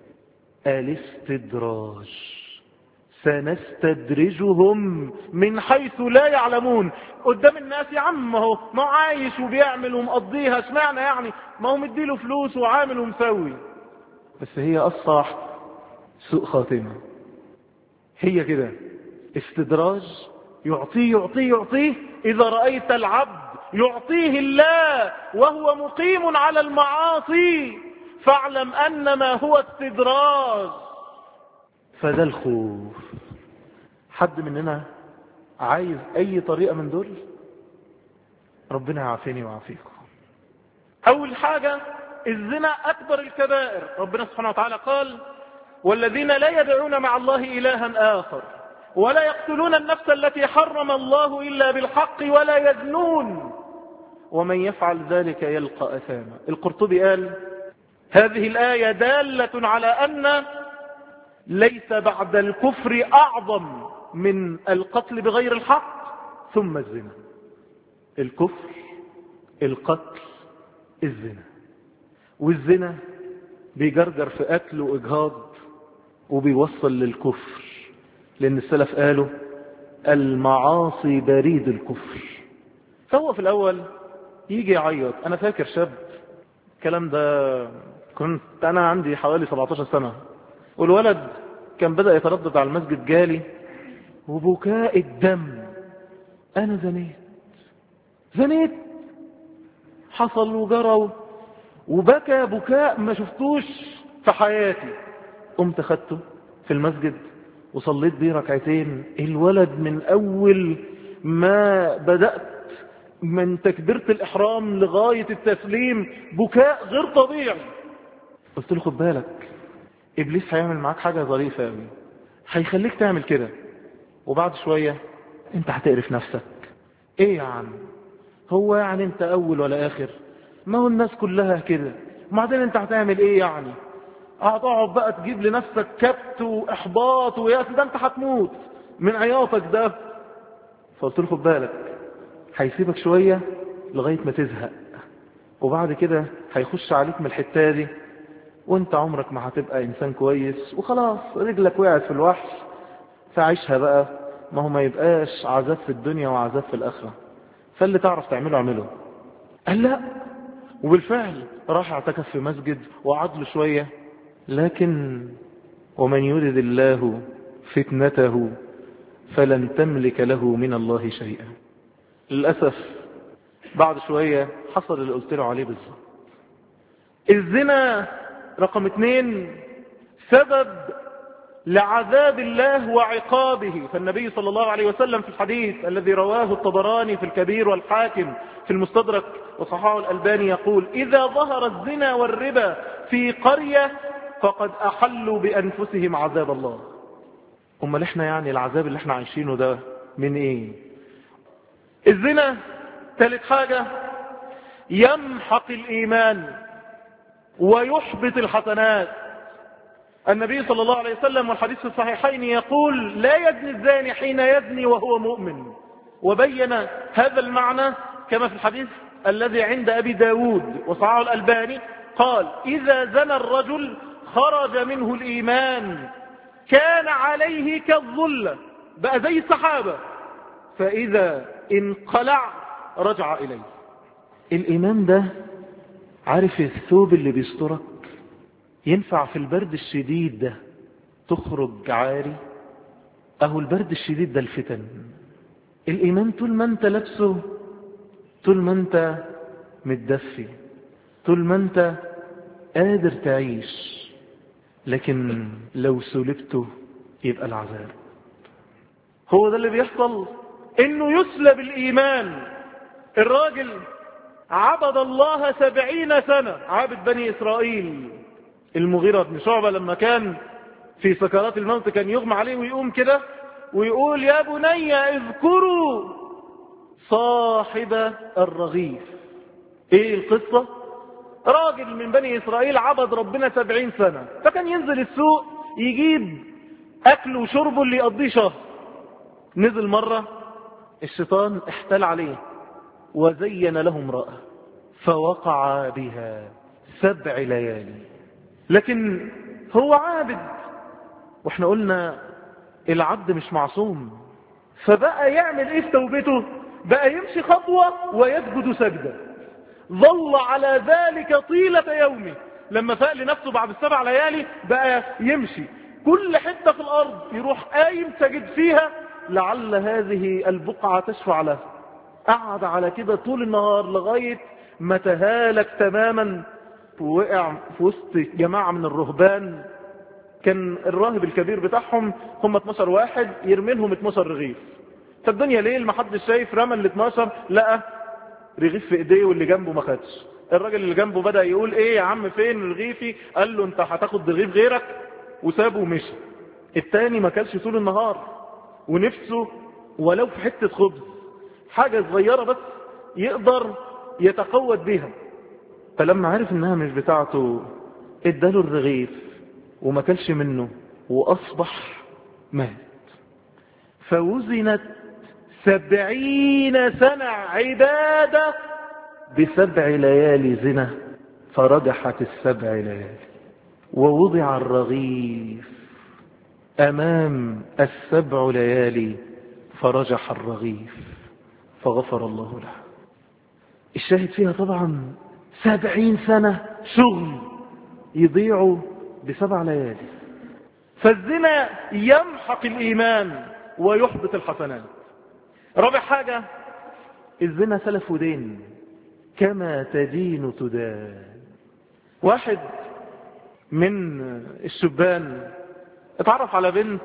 الاستدراج، سنستدرجهم من حيث لا يعلمون. قدام الناس يا عم ما هو عايش وبيعمل ومقضيها، اشمعنى يعني ما هو مديله فلوس وعامل ومسوي، بس هي أصح سوء خاتمة. هي كده استدراج، يعطيه يعطيه يعطيه. إذا رأيت العبد يعطيه الله وهو مقيم على المعاصي فاعلم أنما هو استدراج. فده الخوف. حد مننا عايز أي طريقة من دول؟ ربنا يعافيني ويعافيكم. أول حاجة الزنا أكبر الكبائر. ربنا سبحانه وتعالى قال والذين لا يدعون مع الله إلها آخر ولا يقتلون النفس التي حرم الله إلا بالحق ولا يزنون ومن يفعل ذلك يلقى أثاما. القرطبي قال هذه الآية دالة على أن ليس بعد الكفر أعظم من القتل بغير الحق ثم الزنا. الكفر، القتل، الزنا. والزنا بيجرجر في قتل وإجهاض وبيوصل للكفر، لأن السلف قالوا المعاصي بريد الكفر. فهو في الأول يجي يعيط. أنا فاكر شاب، الكلام ده كنت أنا عندي حوالي 17 سنة، والولد كان بدأ يتردد على المسجد، جالي وبكاء الدم أنا زنيت حصل وجرى وبكى بكاء ما شفتوش في حياتي. قمت خدته في المسجد وصليت بيه ركعتين. الولد من أول ما بدأت من تكبيرة الإحرام لغاية التسليم بكاء غير طبيعي. قلت له خد بالك إبليس هيعمل معاك حاجة ظريفة قوي، هيخليك تعمل كده وبعد شوية انت هتقرف نفسك. ايه يا عم، هو يعني انت اول ولا اخر؟ ما هو الناس كلها كده، وبعدين انت هتعمل ايه يعني؟ هتقعد بقى تجيب لنفسك كبت واحباط وياس، ده انت هتموت من عياطك ده. فقلت له خد بالك هيسيبك شوية لغاية ما تزهق، وبعد كده هيخش عليك من الحتة دي وانت عمرك ما هتبقى انسان كويس، وخلاص رجلك وقعت في الوحش فعيشها بقى. ما هو ما يبقاش عذاب في الدنيا وعذاب في الآخرة، فاللي تعرف تعمله اعمله. قال لا، وبالفعل راح اعتكف في مسجد وقعد له شوية. لكن ومن يرد الله فتنته فلن تملك له من الله شيئا. للأسف بعد شوية حصل اللي قلت له عليه بالظبط. الزنا رقم 2 سبب لعذاب الله وعقابه. فالنبي صلى الله عليه وسلم في الحديث الذي رواه الطبراني في الكبير والحاكم في المستدرك وصححه الألباني يقول إذا ظهر الزنا والربا في قرية فقد أحلوا بأنفسهم عذاب الله. أمال احنا يعني العذاب اللي احنا عايشينه ده من ايه؟ الزنا ثالث حاجة يمحق الإيمان ويحبط الحسنات. النبي صلى الله عليه وسلم والحديث في الصحيحين يقول لا يزني الزاني حين يزني وهو مؤمن. وبين هذا المعنى كما في الحديث الذي عند أبي داود وصححه الألباني قال إذا زنى الرجل خرج منه الإيمان كان عليه كالظلة، بقى زي السحابة، فإذا انقلع رجع إليه. الإيمان ده عارف الثوب اللي بيسترك، ينفع في البرد الشديد ده تخرج عاري. اهو البرد الشديد ده الفتن. الإيمان طول ما انت لابسه، طول ما انت متدفي، طول ما انت قادر تعيش، لكن لو سلبته يبقى العذاب. هو ده اللي بيحصل، انه يسلب الإيمان. الراجل عبد الله 70 سنة، عابد بني إسرائيل. المغيرة بن شعبة لما كان في سكرات الموت كان يغمى عليه ويقوم كده ويقول يا بني اذكروا صاحب الرغيف. ايه القصة؟ راجل من بني إسرائيل عبد ربنا 70 سنة، فكان ينزل السوق يجيب أكل وشربه اللي يقضيه شهر. نزل مرة الشيطان احتال عليه وزين له امرأة فوقع بها 7 ليالي. لكن هو عابد، واحنا قلنا العبد مش معصوم، فبقى يعمل ايه في توبته؟ بقى يمشي خطوة ويسجد سجدة. ظل على ذلك طيلة يومه. لما فاق لنفسه بعد 7 ليالي بقى يمشي كل حتة في الأرض يروح قايم سجد فيها لعل هذه البقعة تشفع له. قعد على كده طول النهار لغاية ما تهالك تماما، ووقع في وسط جماعة من الرهبان. كان الراهب الكبير بتاعهم هم 12 واحد، يرمي لهم 12 رغيف. فالدنيا ليل ما حدش شايف، رمى ال 12 لقى رغيف في ايديه واللي جنبه ما خدش. الراجل اللي جنبه بدأ يقول ايه يا عم فين رغيفي؟ قال له انت هتاخد رغيف غيرك، وسابه ومشي. التاني ما كلش طول النهار ونفسه ولو في حتة خبز، حاجة صغيرة بس يقدر يتقوت بيها. فلما عرف انها مش بتاعته اداله الرغيف وما كلش منه واصبح مات. فوزنت 70 سنة عبادة ب7 ليالي زنا، فرجحت 7 ليالي. ووضع الرغيف أمام 7 ليالي فرجح الرغيف فغفر الله له. الشاهد فيها طبعا 70 سنة شغل يضيعوا ب7 ليالي. فالزنا يمحق الإيمان ويحبط الحسنات. رابع حاجة، الزنا سلف ودين، كما تدين تدان. واحد من الشبان اتعرف على بنت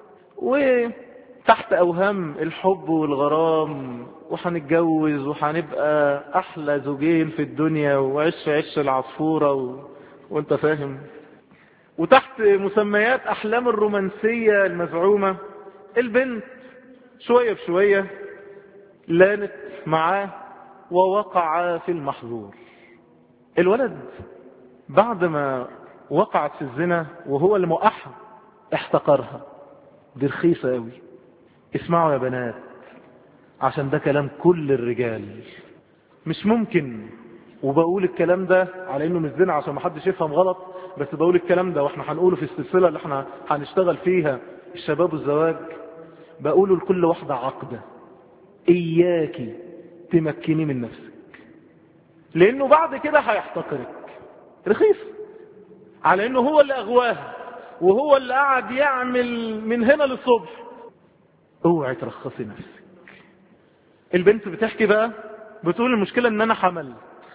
وتحت أوهام الحب والغرام وحنتجوز وحنبقى أحلى زوجين في الدنيا وعش عش العصفورة وانت فاهم، وتحت مسميات أحلام الرومانسية المزعومة. البنت شوية بشوية لانت معاه ووقع في المحظور. الولد بعد ما وقعت في الزنا وهو اللي موقعها احتقرها، دي رخيصة قوي. اسمعوا يا بنات، عشان ده كلام كل الرجال، مش ممكن. وبقول الكلام ده على انه مش زنا عشان ما حدش يفهم غلط، بس بقول الكلام ده واحنا هنقوله في السلسلة اللي احنا هنشتغل فيها الشباب والزواج. بقوله لكل واحدة عقدة، اياكي تمكني من نفسك، لانه بعد كده هيحتقرك. رخيص على انه هو اللي اغواها وهو اللي قاعد يعمل من هنا للصبح. اوعي ترخصي نفسك. البنت بتحكي بقى، بتقول المشكلة ان انا حمل،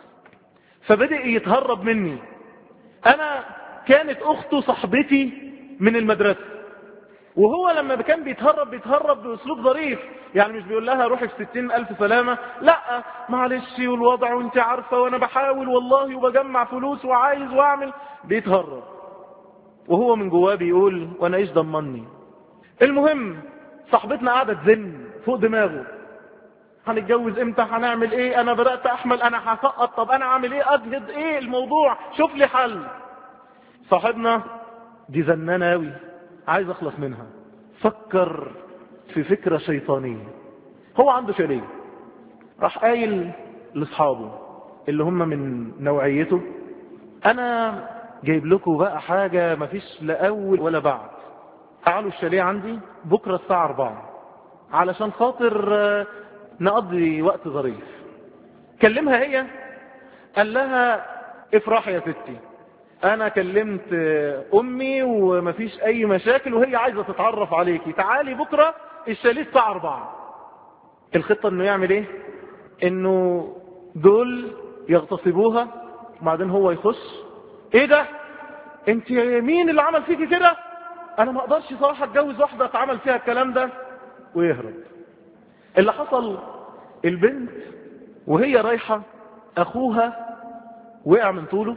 فبدأ يتهرب مني. انا كانت اخته صاحبتي من المدرسة، وهو لما كان بيتهرب باسلوب ظريف، يعني مش بيقول لها روحي في 60,000 سلامة، لا معلش والوضع وانت عارفة وانا بحاول والله وبجمع فلوس وعايز واعمل. بيتهرب وهو من جواه بيقول وانا ايش ضمني. المهم صاحبتنا قاعدة تزن فوق دماغه، هنتجوز امتى، هنعمل ايه، انا بدأت احمل، انا هسقط، طب انا اعمل ايه، اجهد ايه الموضوع، شوف لي حل. صاحبنا دي زنانة اوي، عايز اخلص منها. فكر في فكرة شيطانية. هو عنده شاليه، راح قايل لاصحابه اللي هم من نوعيته انا جايب لكم بقى حاجة مفيش لا اول ولا بعد، تعالوا الشاليه عندي بكرة الساعة 4 علشان خاطر نقضي وقت ظريف. كلمها هي، قال لها افرحي يا ستي، انا كلمت امي ومفيش اي مشاكل وهي عايزة تتعرف عليكي، تعالي بكرة الشاليه الساعة 4. الخطة انه يعمل ايه؟ انه دول يغتصبوها وبعدين هو يخش. ايه ده، انت مين اللي عمل فيكي كده؟ انا ما اقدرش صراحة اتجوز واحدة اتعمل فيها الكلام ده، ويهرب. اللي حصل، البنت وهي رايحة اخوها وقع من طوله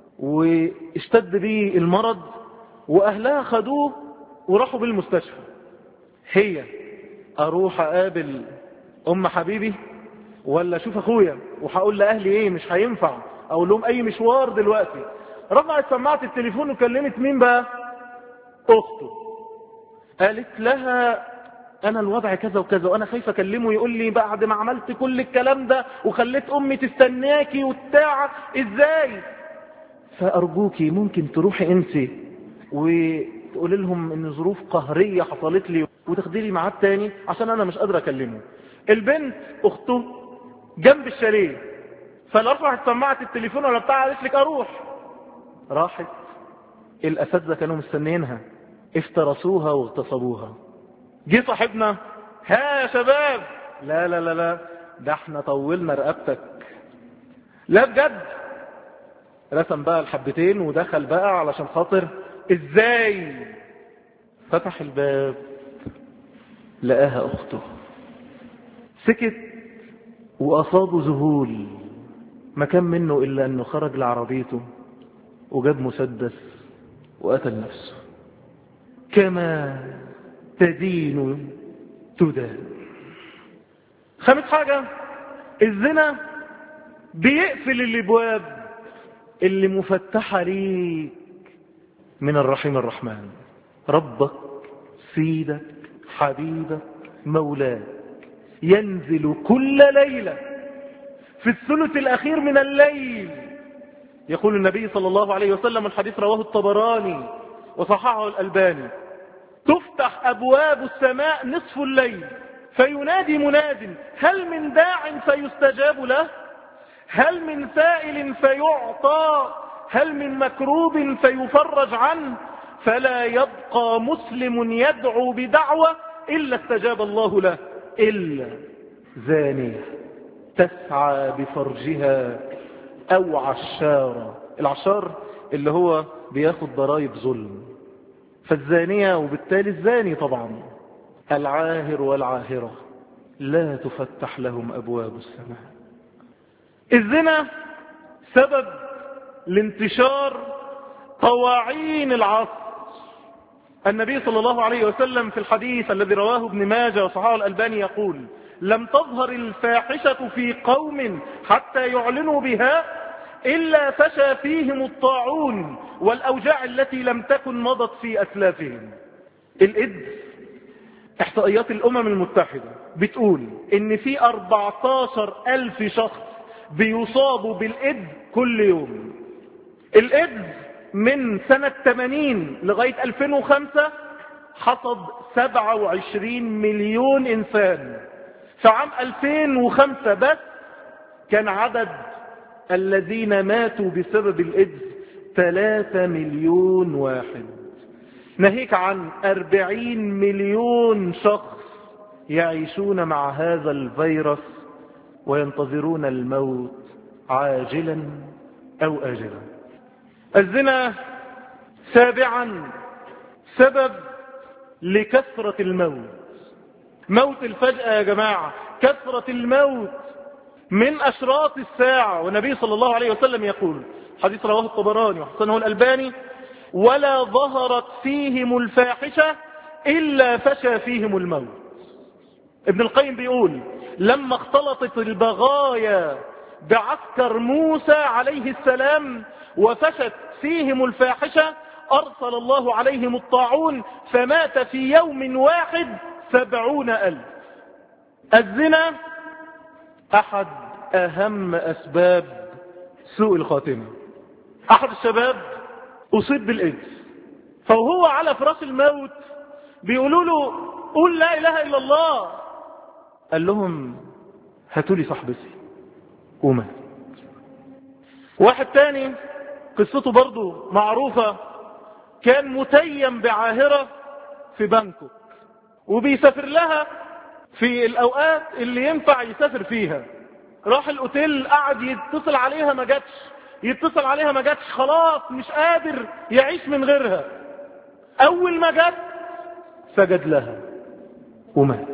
واشتد بيه المرض، واهلها خدوه وراحوا بالمستشفى. هي اروح اقابل ام حبيبي ولا اشوف اخويا وهقول لاهلي ايه؟ مش هينفع اقول لهم اي مشوار دلوقتي. رفعت سماعة التليفون وكلمت مين بقى؟ اخته. قالت لها انا الوضع كذا وكذا وانا خايفه اكلمه يقول لي بعد ما عملت كل الكلام ده وخليت امي تستناكي وبتاع ازاي، فارجوكي ممكن تروحي انت وتقولي لهم ان ظروف قهريه حصلت لي وتاخدي لي ميعاد تاني عشان انا مش قادره اكلمه. البنت اخته جنب الشاليه، فلا رفعت سماعه التليفون ولا بتاع، قالت لك اروح. راحت، الاساتذه كانوا مستنيينها، افترسوها واغتصبوها. جه صاحبنا، ها يا شباب، لا لا لا لا ده احنا طولنا رقبتك. لا بجد، رسم بقى الحبتين ودخل بقى علشان خاطر ازاي. فتح الباب لقاها اخته، سكت وأصابه ذهول، ما كان منه إلا أنه خرج لعربيته وجاب مسدس وقتل نفسه. كما تدين تدان. خامس حاجة، الزنا بيقفل الابواب اللي مفتحة ليك من الرحيم الرحمن. ربك سيدك حبيبك مولاك ينزل كل ليلة في الثلث الأخير من الليل. يقول النبي صلى الله عليه وسلم، الحديث رواه الطبراني وصححه الألباني، تفتح أبواب السماء نصف الليل فينادي مناد: هل من داع فيستجاب له؟ هل من سائل فيعطى؟ هل من مكروب فيفرج عنه؟ فلا يبقى مسلم يدعو بدعوة إلا استجاب الله له، إلا زانية تسعى بفرجها أو عشارة. العشار اللي هو بياخد ضرائب ظلم، فالزانية وبالتالي الزاني طبعا. العاهر والعاهرة لا تفتح لهم أبواب السماء. الزنا سبب لانتشار طواعين العصر. النبي صلى الله عليه وسلم في الحديث الذي رواه ابن ماجه وصححه الألباني يقول: لم تظهر الفاحشة في قوم حتى يعلنوا بها إلا فشى فيهم الطاعون والأوجاع التي لم تكن مضت في أسلافهم. الإيدز، إحصائيات الأمم المتحدة بتقول إن في 14,000 شخص بيصابوا بالإيدز كل يوم. الإيدز من سنة 80 لغاية 2005 حصد 27 مليون إنسان. في عام 2005 بس كان عدد الذين ماتوا بسبب الإيدز 3 مليون واحد، ناهيك عن 40 مليون شخص يعيشون مع هذا الفيروس وينتظرون الموت عاجلا أو آجلا. الزنا سابعا سبب لكثرة الموت. موت الفجأة يا جماعة، كثرة الموت من أشراط الساعة. والنبي صلى الله عليه وسلم يقول، حديث رواه الطبراني وحسنه الألباني: ولا ظهرت فيهم الفاحشة إلا فشى فيهم الموت. ابن القيم بيقول: لما اختلطت البغايا بعسكر موسى عليه السلام وفشت فيهم الفاحشة أرسل الله عليهم الطاعون فمات في يوم واحد 70,000. الزنا أحد أهم أسباب سوء الخاتمة. أحد الشباب أصيب بالإيدز، فهو على فراش الموت بيقولوا له: قول لا إله إلا الله. قال لهم: هاتوا لي صاحبتي، ومات. واحد تاني قصته برضو معروفة، كان متيم بعاهرة في بانكوك وبيسافر لها في الأوقات اللي ينفع يسافر فيها. راح الأوتيل، قعد يتصل عليها ما جاتش، يتصل عليها ما جاتش، خلاص مش قادر يعيش من غيرها. أول ما جات سجد لها ومات.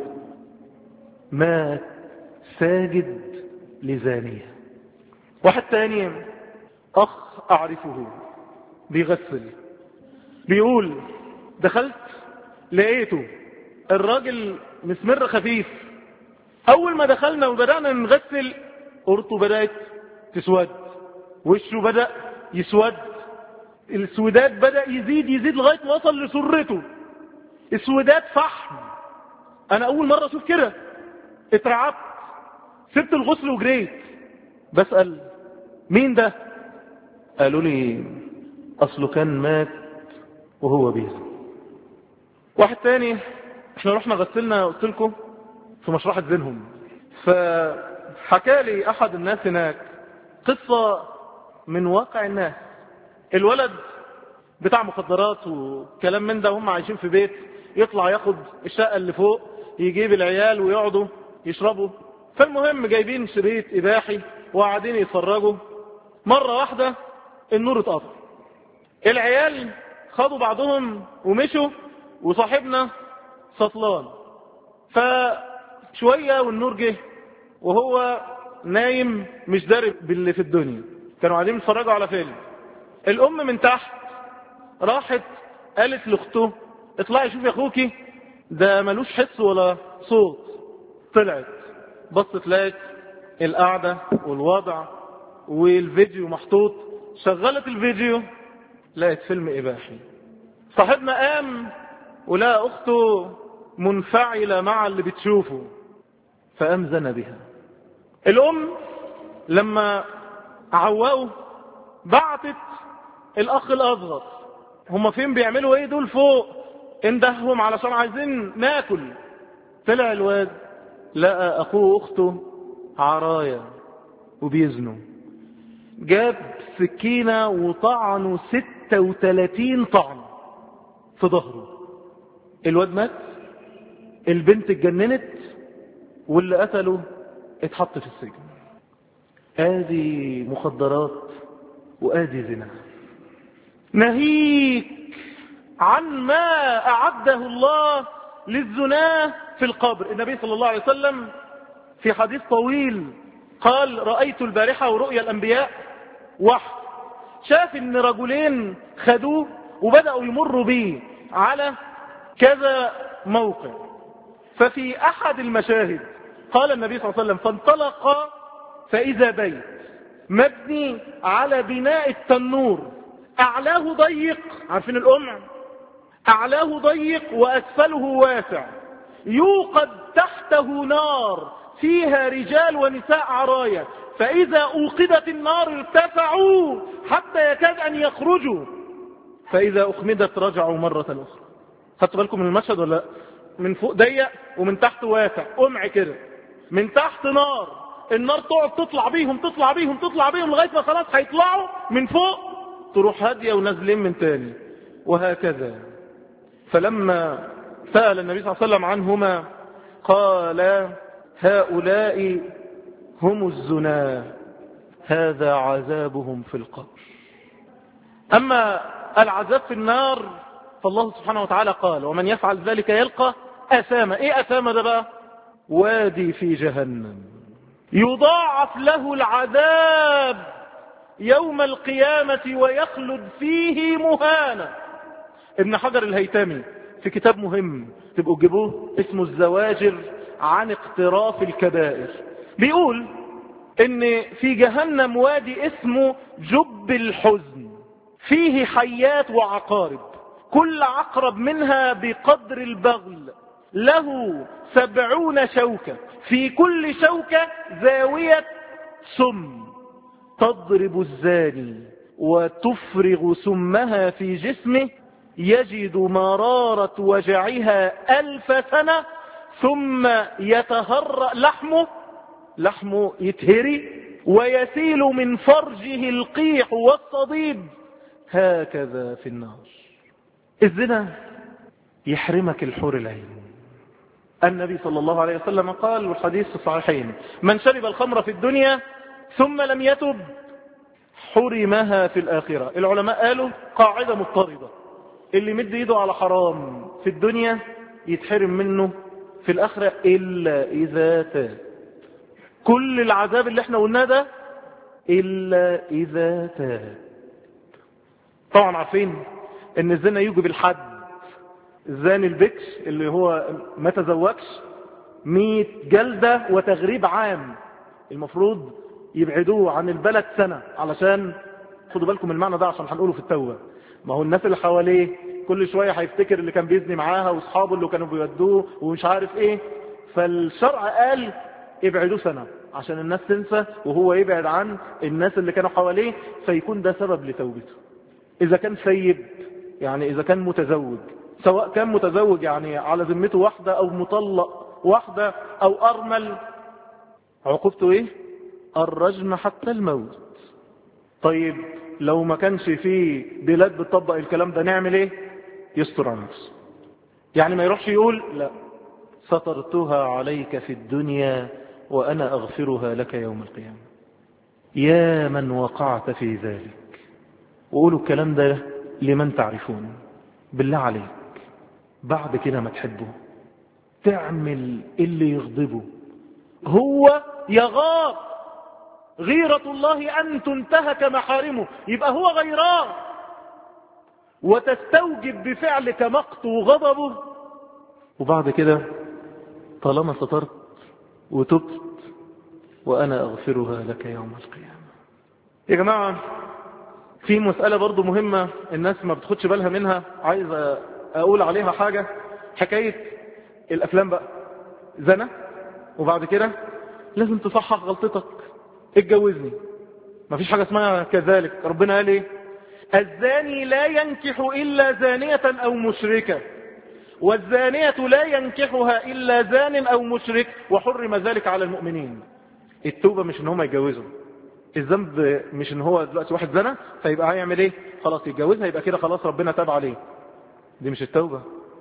مات ساجد لزانية. واحد تاني أخ أعرفه بيغسل، بيقول: دخلت لقيته الراجل مسمر خفيف. أول ما دخلنا وبدأنا نغسل قرطه بدأت تسود، وشه بدأ يسود، السودات بدأ يزيد لغاية ما وصل لسرته، السودات فحم. أنا أول مرة أشوف كده، اترعبت، سبت الغسل وجريت بسأل: مين ده؟ قالوا لي: أصله كان مات وهو بيزن. واحد تاني، احنا رحنا غسلنا قلت لكم في مشرحة زينهم، فحكى لي أحد الناس هناك قصة من واقع الناس. الولد بتاع مخدرات وكلام من ده، وهم عايشين في بيت، يطلع ياخد الشقة اللي فوق، يجيب العيال ويقعدوا يشربوا. فالمهم جايبين شريط إباحي وقاعدين يتفرجوا. مرة واحدة النور اتقطع، العيال خدوا بعضهم ومشوا، وصاحبنا سطلان. فشوية والنور جه وهو نايم مش داري باللي في الدنيا، كانوا قاعدين يتفرجوا على فيلم. الام من تحت راحت قالت لاخته اطلعي شوفي اخوكي ده ملوش حس ولا صوت. طلعت بصت لقت القعدة والوضع والفيديو محطوط، شغلت الفيديو لقت فيلم إباحي. صاحبنا قام ولقى أخته منفعلة مع اللي بتشوفه فقام زنى بها. الأم لما عوقوا بعتت الأخ الأصغر، هما فين بيعملوا ايه دول فوق؟ اندههم علشان عايزين ناكل. طلع الواد لقى أخوه وأخته عرايا وبيزنوا، جاب سكينة وطعنوا 36 طعن في ظهره. الواد مات، البنت اتجننت، واللي قتله اتحط في السجن. ادي مخدرات وادي زنا. ناهيك عن ما أعده الله للزناه في القبر. النبي صلى الله عليه وسلم في حديث طويل قال رأيت البارحة ورؤيا الأنبياء وحد. شاف ان رجلين خدوه وبدأوا يمروا به على كذا موقع. ففي أحد المشاهد قال النبي صلى الله عليه وسلم فانطلق فإذا بيت مبني على بناء التنور، أعلاه ضيق، عارفين الأمع، أعلاه ضيق وأسفله واسع، يوقد تحته نار فيها رجال ونساء عرايا، فإذا أوقدت النار ارتفعوا حتى يكاد أن يخرجوا، فإذا أخمدت رجعوا مرة أخرى. خدتوا بالكم من المشهد ولا؟ من فوق ضيق ومن تحت واسع، أمع كده، من تحت نار، النار تقعد تطلع بيهم تطلع بيهم تطلع بيهم لغاية ما خلاص هيطلعوا، من فوق تروح هادية ونازلين من تاني، وهكذا. فلما سأل النبي صلى الله عليه وسلم عنهما قال هؤلاء هم الزنا، هذا عذابهم في القبر. أما العذاب في النار فالله سبحانه وتعالى قال ومن يفعل ذلك يلقى أثاما. ايه أثاما ده بقى؟ وادي في جهنم يضاعف له العذاب يوم القيامة ويخلد فيه مهانا. ابن حجر الهيتمي في كتاب مهم تبقوا تجيبوه اسمه الزواجر عن اقتراف الكبائر، بيقول ان في جهنم وادي اسمه جب الحزن، فيه حيات وعقارب، كل عقرب منها بقدر البغل، له 70 شوكة، في كل شوكة زاوية سم، تضرب الزاني وتفرغ سمها في جسمه، يجد مرارة وجعها 1000 سنة، ثم يتهرأ لحمه يتهري، ويسيل من فرجه القيح والصديد، هكذا في النار. الزنا يحرمك الحور العين. النبي صلى الله عليه وسلم قال والحديث في الصحيحين من شرب الخمر في الدنيا ثم لم يتب حرمها في الآخرة. العلماء قالوا قاعدة مضطردة، اللي مد ايده على حرام في الدنيا يتحرم منه في الآخرة إلا إذا تاب. كل العذاب اللي احنا قلناه ده إلا إذا تاب. طبعا عارفين ان الزنا يوجب الحد. الزاني البكر اللي هو ما تزوجش 100 جلدة وتغريب عام، المفروض يبعدوه عن البلد سنة، علشان خدوا بالكم المعنى ده عشان هنقوله في التوبة. ما هو الناس اللي حواليه كل شوية هيفتكر اللي كان بيزني معاها واصحابه اللي كانوا بيودوه ومش عارف ايه، فالشرع قال ابعدوه سنة عشان الناس تنسى وهو يبعد عن الناس اللي كانوا حواليه، فيكون ده سبب لتوبته. إذا كان سيد، يعني إذا كان متزوج، سواء كان متزوج يعني على ذمته واحدة أو مطلق واحدة أو أرمل، عقوبته إيه؟ الرجم حتى الموت. طيب لو ما كانش فيه بلاد بتطبق الكلام ده نعمل إيه؟ يستر على نفسه، يعني ما يروحش يقول لا سترتها عليك في الدنيا وأنا أغفرها لك يوم القيامة. يا من وقعت في ذلك، وقولوا الكلام ده لمن تعرفون. بالله عليك بعد كده ما تحبه تعمل اللي يغضبه، هو يغار غيرة الله أن تنتهك محارمه، يبقى هو غيران، وتستوجب بفعلك مقته وغضبه. وبعد كده طالما سترت وتبت وأنا أغفرها لك يوم القيامة. يا جماعة في مسألة برضو مهمة الناس ما بتاخدش بالها منها، عايز أقول عليها حاجة. حكاية الأفلام بقى، زنا وبعد كده لازم تصحح غلطتك، اتجوزني. ما فيش حاجة اسمها كذلك. ربنا قال ايه؟ الزاني لا ينكح إلا زانية أو مشركة، والزانية لا ينكحها إلا زان أو مشرك، وحرم ذلك على المؤمنين. التوبة مش ان هم يتجوزوا، الذنب مش ان هو دلوقتي واحد زنا فيبقى هيعمل ايه؟ خلاص يتجوزها يبقى كده خلاص ربنا تاب عليه. دي مش التوبة.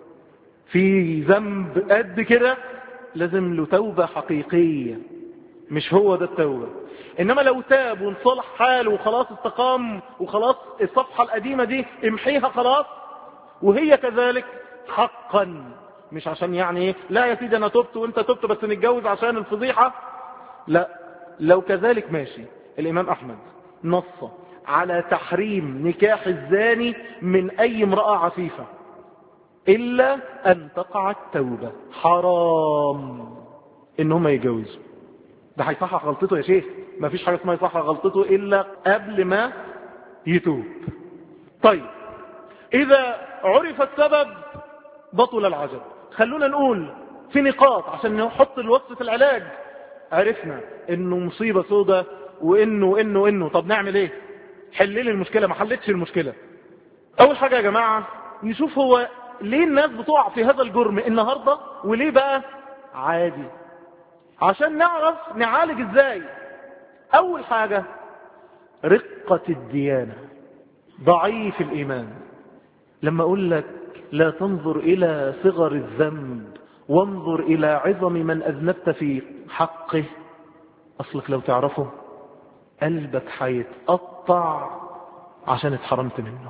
في ذنب قد كده لازم له توبة حقيقية، مش هو ده التوبة. انما لو تاب وانصلح حاله وخلاص استقام وخلاص الصفحة القديمة دي امحيها خلاص، وهي كذلك حقا، مش عشان يعني ايه لا يا سيدي انا تبت وانت تبت بس نتجوز عشان الفضيحة. لا، لو كذلك ماشي. الامام احمد نص على تحريم نكاح الزاني من اي امرأة عفيفة الا ان تقع التوبة. حرام ان هم يتجوزوا. ده هيصحح غلطته يا شيخ؟ ما فيش حاجة اسمها يصحح غلطته الا قبل ما يتوب. طيب اذا عرف السبب بطل العجب. خلونا نقول في نقاط عشان نحط الوصف في العلاج. عرفنا انه مصيبة سودة وانه طب نعمل ايه؟ حلل المشكلة. ما حلتش المشكلة. اول حاجة يا جماعة نشوف هو ليه الناس بتقع في هذا الجرم النهاردة وليه بقى عادي، عشان نعرف نعالج ازاي. اول حاجة رقة الديانة، ضعيف الايمان. لما اقول لك لا تنظر الى صغر الذنب وانظر الى عظم من اذنبت في حقه، اصلك لو تعرفه قلبك هيتقطع عشان اتحرمت منه.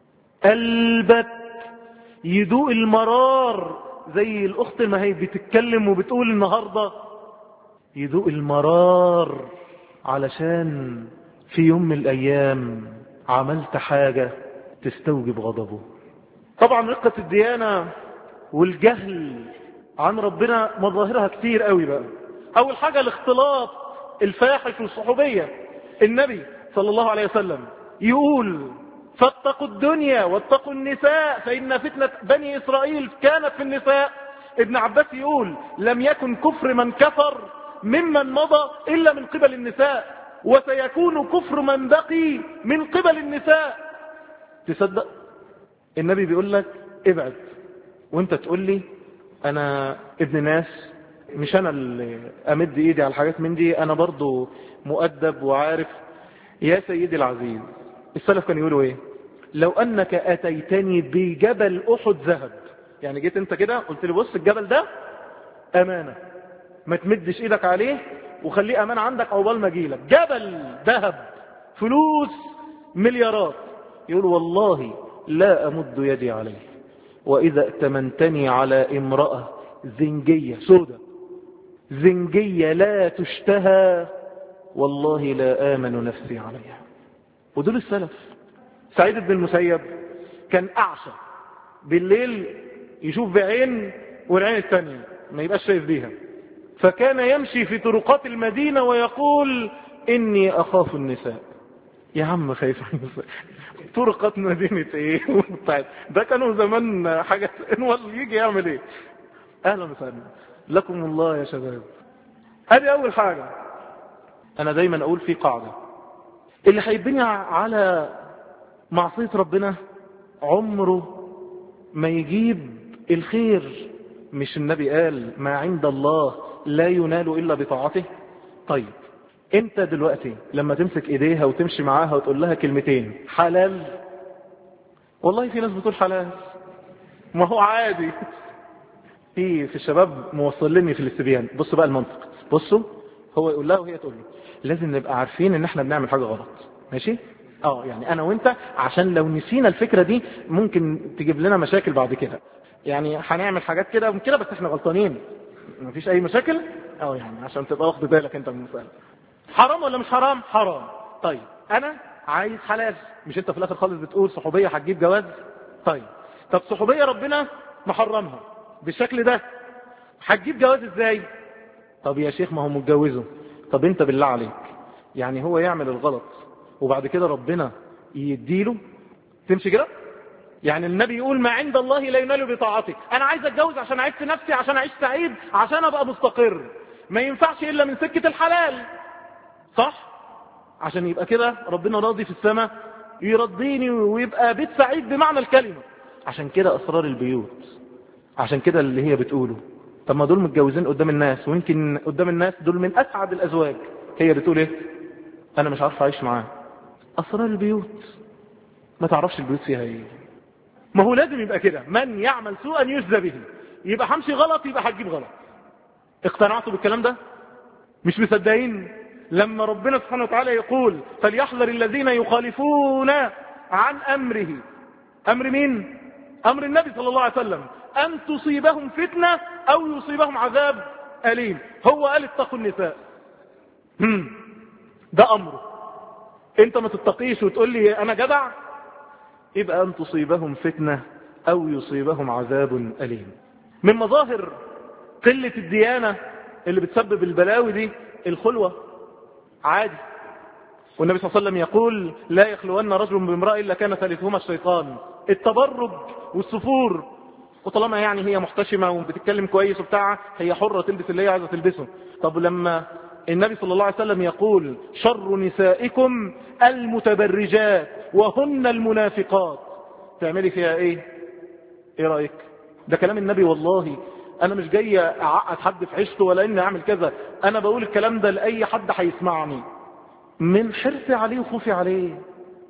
قلبك يدوق المرار زي الاخت ما هي بتتكلم وبتقول النهاردة، يدوق المرار علشان في يوم من الايام عملت حاجة تستوجب غضبه. طبعا رقة الديانة والجهل عن ربنا مظاهرها كتير قوي بقى. اول حاجة الاختلاط الفاحش والصحوبية. النبي صلى الله عليه وسلم يقول فاتقوا الدنيا واتقوا النساء فإن فتنة بني إسرائيل كانت في النساء. ابن عباس يقول لم يكن كفر من كفر ممن مضى إلا من قبل النساء، وسيكون كفر من بقي من قبل النساء. تصدق النبي بيقول لك ابعد، وانت تقول لي انا ابن ناس، مش انا اللي امد ايدي على حاجات من دي، انا برضو مؤدب وعارف. يا سيدي العزيز، السلف كانوا يقولوا ايه؟ لو انك اتيتني بجبل احد ذهب، يعني جيت انت كده قلت لي بص الجبل ده امانة ما تمدش ايدك عليه وخليه امانة عندك عقبال ما اجيلك، جبل ذهب فلوس مليارات، يقول والله لا امد يدي عليه. واذا ائتمنتني على امرأة زنجية سودة زنجية لا تشتهى والله لا آمن نفسي عليها. ودول السلف. سعيد بن المسيب كان أعشى، بالليل يشوف بعين والعين التانية ما يبقاش شايف بيها، فكان يمشي في طرقات المدينة ويقول إني أخاف النساء. يا عم خايف النساء، طرقات مدينة ايه؟ ده كانوا زمان حاجة انوال يجي يعمل ايه؟ اهلا وسهلا لكم الله يا شباب. ادي اول حاجة. انا دايما اقول في قاعدة، اللي هيبني على معصية ربنا عمره ما يجيب الخير. مش النبي قال ما عند الله لا ينال الا بطاعته؟ طيب انت دلوقتي لما تمسك ايديها وتمشي معاها وتقول لها كلمتين حلال، والله في ناس بتقول حلال، ما هو عادي. في الشباب موصلني في الاستبيان، بصوا بقى المنطق، بصوا هو يقول لها وهي تقول له لازم نبقى عارفين ان احنا بنعمل حاجة غلط، ماشي؟ يعني انا وانت عشان لو نسينا الفكرة دي ممكن تجيب لنا مشاكل بعد كده، يعني هنعمل حاجات كده وكده بس احنا غلطانين، مفيش اي مشاكل. يعني عشان تبقى واخد بالك انت من المسألة. حرام ولا مش حرام؟ حرام. طيب انا عايز حلال، مش انت في الاخر خالص بتقول صحوبية هتجيب جواز؟ طيب طب صحوبية ربنا محرمها بالشكل ده، هتجيب جواز ازاي؟ طب يا شيخ ما هو متجوزه. طب انت بالله عليك يعني هو يعمل الغلط وبعد كده ربنا يديله؟ تمشي كده؟ يعني النبي يقول ما عند الله لا ينال بطاعتك. انا عايز اتجوز عشان اعيش في نفسي، عشان اعيش سعيد، عشان ابقى مستقر، ما ينفعش الا من سكة الحلال، صح؟ عشان يبقى كده ربنا راضي في السماء يرضيني ويبقى بيت سعيد بمعنى الكلمة. عشان كده اسرار البيوت، عشان كده اللي هي بتقوله. طب ما دول متجوزين قدام الناس، ويمكن قدام الناس دول من اسعد الازواج، هي بتقول ايه؟ انا مش عارف اعيش معاه. اسرار البيوت ما تعرفش البيوت فيها ايه. ما هو لازم يبقى كده، من يعمل سوءا يجزى به. يبقى همشي غلط يبقى هتجيب غلط. اقتنعتوا بالكلام ده؟ مش مصدقين لما ربنا سبحانه وتعالى يقول فليحذر الذين يخالفون عن امره؟ امر مين؟ امر النبي صلى الله عليه وسلم، ان تصيبهم فتنة او يصيبهم عذاب اليم. هو قال اتقوا النساء، ده امره. انت ما تتقيش وتقول لي انا جدع، يبقى ان تصيبهم فتنة او يصيبهم عذاب اليم. من مظاهر قلة الديانة اللي بتسبب البلاوي دي الخلوة. عادي، والنبي صلى الله عليه وسلم يقول لا يخلون رجل بامرأة إلا كان ثالثهما الشيطان. التبرج والسفور، وطالما يعني هي محتشمة وبتتكلم كويس وبتاع، هي حرة تلبس اللي هي عايزة تلبسه. طب لما النبي صلى الله عليه وسلم يقول شر نسائكم المتبرجات وهن المنافقات، تعملي فيها ايه؟ ايه رأيك؟ ده كلام النبي والله. انا مش جاي اعقد حد في عيشته ولا اني اعمل كذا، انا بقول الكلام ده لاي حد هيسمعني من حرصي عليه وخوفي عليه.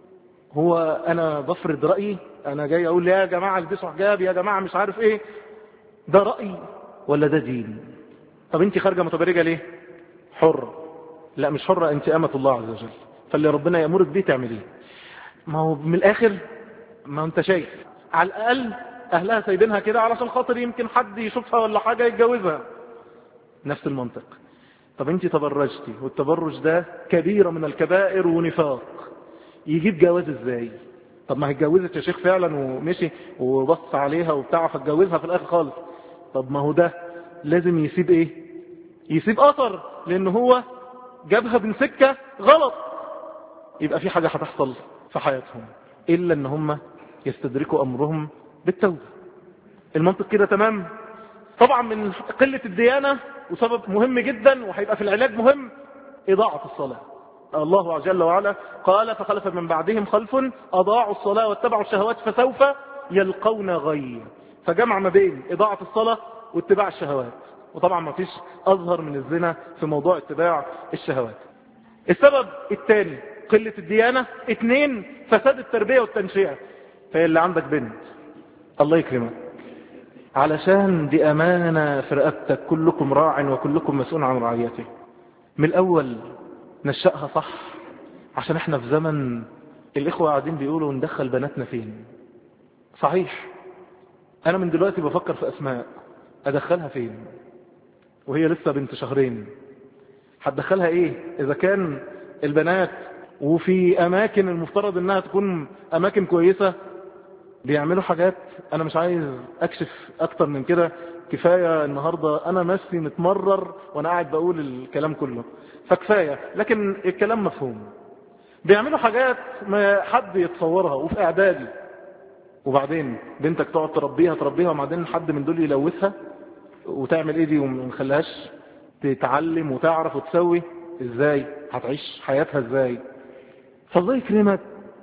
هو انا بفرض رأيي؟ انا جاي اقول يا جماعة البسوا حجاب، يا جماعة مش عارف ايه. ده رأي ولا ده دين؟ طب انت خارجة متبرجة ليه؟ حرة. لا مش حرة، انت امة الله عز وجل، فاللي ربنا يأمرك بيه تعمليه. ما هو من الاخر ما انت شايف على الاقل اهلها سايبينها كده علشان خاطر يمكن حد يشوفها ولا حاجة يتجوزها. نفس المنطق. طب انت تبرجتي، والتبرج ده كبيرة من الكبائر ونفاق، يجيب جواز ازاي؟ طب ما هي اتجوزت يا شيخ فعلا ومشي وبص عليها وبتاع فاتجوزها في الاخر خالص. طب ما هو ده لازم يسيب ايه؟ يسيب اثر، لان هو جابها من سكة غلط. يبقى في حاجة هتحصل في حياتهم الا ان هم يستدركوا امرهم بالتوبة. المنطق كده تمام؟ طبعا من قلة الديانة وسبب مهم جدا وهيبقى في العلاج مهم، اضاعة الصلاة. الله جل وعلا قال فخلف من بعدهم خلف اضاعوا الصلاة واتبعوا الشهوات فسوف يلقون غي. فجمع ما بين اضاعة الصلاة واتباع الشهوات، وطبعا ما فيش اظهر من الزنا في موضوع اتباع الشهوات. السبب الثاني قلة الديانة. 2 فساد التربية والتنشئة. فاللي عندك بنت الله يكرمك، علشان دي امانة في رقبتك، كلكم راع وكلكم مسؤول عن رعيته، من الاول نشأها صح. عشان احنا في زمن الاخوة قاعدين بيقولوا ندخل بناتنا فين. صحيح، انا من دلوقتي بفكر في اسماء ادخلها فين وهي لسه بنت 2 شهر. هتدخلها ايه اذا كان البنات وفي اماكن المفترض انها تكون اماكن كويسة بيعملوا حاجات انا مش عايز اكشف اكتر من كده. كفاية النهاردة انا نفسي متمرر وانا قاعد بقول الكلام كله، فكفاية. لكن الكلام مفهوم. بيعملوا حاجات ما حد يتصورها وفي اعدادي، وبعدين بنتك تقعد تربيها وبعدين حد من دول يلوثها وتعمل ايه دي ومخليهاش تتعلم وتعرف وتسوي ازاي؟ هتعيش حياتها ازاي؟ فالله يكرمك،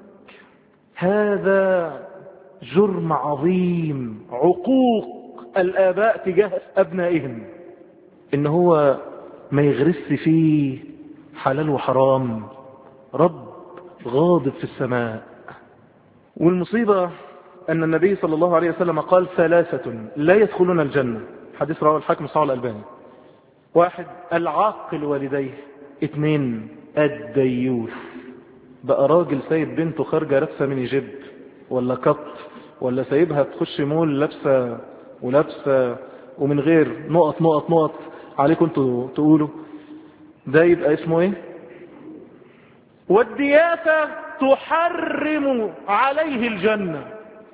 هذا جرم عظيم، عقوق الآباء تجاه أبنائهم، إن هو ما يغرس فيه حلال وحرام. رب غاضب في السماء. والمصيبة أن النبي صلى الله عليه وسلم قال 3 لا يدخلون الجنة، حديث رواه الحاكم صحيح الألباني. 1 العاقل والديه. 2 الديوث. بقى راجل سايب بنته خارجة لابسة ميني جيب ولا كط، ولا سايبها تخش مول لابسة ومن غير نقط عليكم انتوا تقولوا، ده يبقى اسمه ايه؟ والدياثة تحرم عليه الجنة.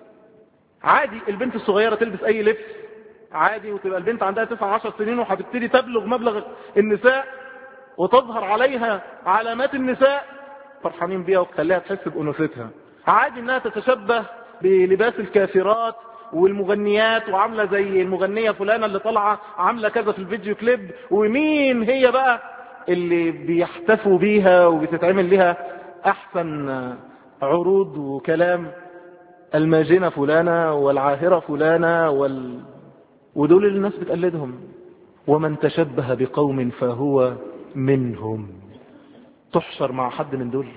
عادي البنت الصغيرة تلبس اي لبس عادي، وتبقى البنت عندها 19 سنين وهتبتدي تبلغ مبلغ النساء وتظهر عليها علامات النساء، فرحانين بيها وتخليها تحس بأنوثتها. عادي انها تتشبه بلباس الكافرات والمغنيات، وعاملة زي المغنية فلانة اللي طالعة عاملة كذا في الفيديو كليب، ومين هي بقى اللي بيحتفوا بيها وبتتعمل لها احسن عروض وكلام، الماجنة فلانة والعاهرة فلانة ودول اللي الناس بتقلدهم. ومن تشبه بقوم فهو منهم. تحشر مع حد من دول؟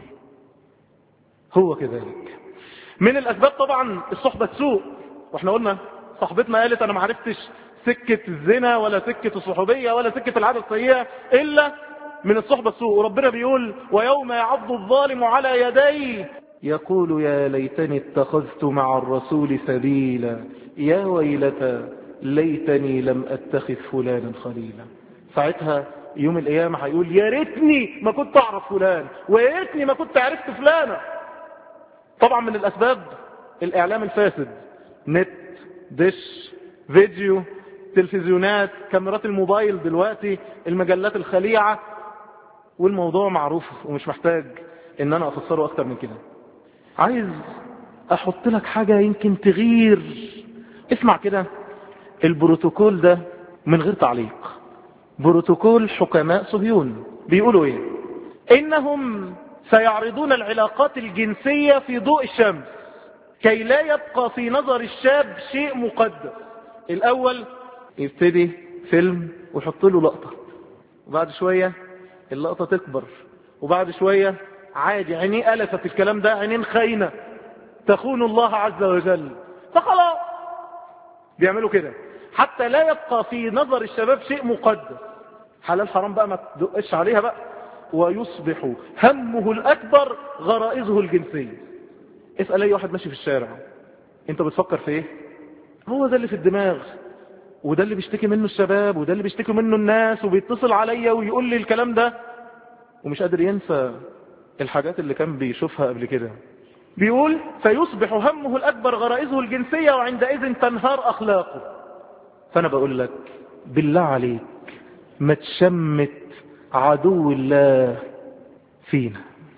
هو كذلك. من الأسباب طبعا الصحبة السوء، واحنا قلنا صاحبتنا قالت انا ما عرفتش سكة الزنا ولا سكة الصحوبية ولا سكة العادة السيئة الا من الصحبة السوء. وربنا بيقول ويوم يعض الظالم على يديه يقول يا ليتني اتخذت مع الرسول سبيلا يا ويلتى ليتني لم اتخذ فلانا خليلا. ساعتها يوم القيامة هيقول يا ريتني ما كنت اعرف فلان ويا ريتني ما كنت عرفت فلانة. طبعا من الاسباب الاعلام الفاسد، نت، دش، فيديو، تلفزيونات، كاميرات الموبايل دلوقتي، المجلات الخليعة، والموضوع معروف ومش محتاج ان انا افسره اكتر من كده. عايز احط لك حاجة يمكن تغير. اسمع كده البروتوكول ده من غير تعليق. بروتوكول حكماء صهيون بيقولوا ايه؟ انهم سيعرضون العلاقات الجنسية في ضوء الشمس كي لا يبقى في نظر الشاب شيء مقدس. الاول يبتدي فيلم ويحط له لقطة، وبعد شوية اللقطة تكبر، وبعد شوية عادي عينيه ألفت الكلام ده، عينين خاينة تخون الله عز وجل، فخلاص بيعملوا كده حتى لا يبقى في نظر الشباب شيء مقدس. حلال حرام بقى ما تدقش عليها بقى. ويصبح همه الأكبر غرائزه الجنسية. اسأل اي واحد ماشي في الشارع انت بتفكر في ايه؟ هو ده اللي في الدماغ، وده اللي بيشتكي منه الشباب، وده اللي بيشتكي منه الناس، وبيتصل عليا ويقول لي الكلام ده ومش قادر ينسى الحاجات اللي كان بيشوفها قبل كده. بيقول فيصبح همه الأكبر غرائزه الجنسية وعندئذ تنهار أخلاقه. فأنا بقول لك بالله عليك ما تشمت عدو الله فينا.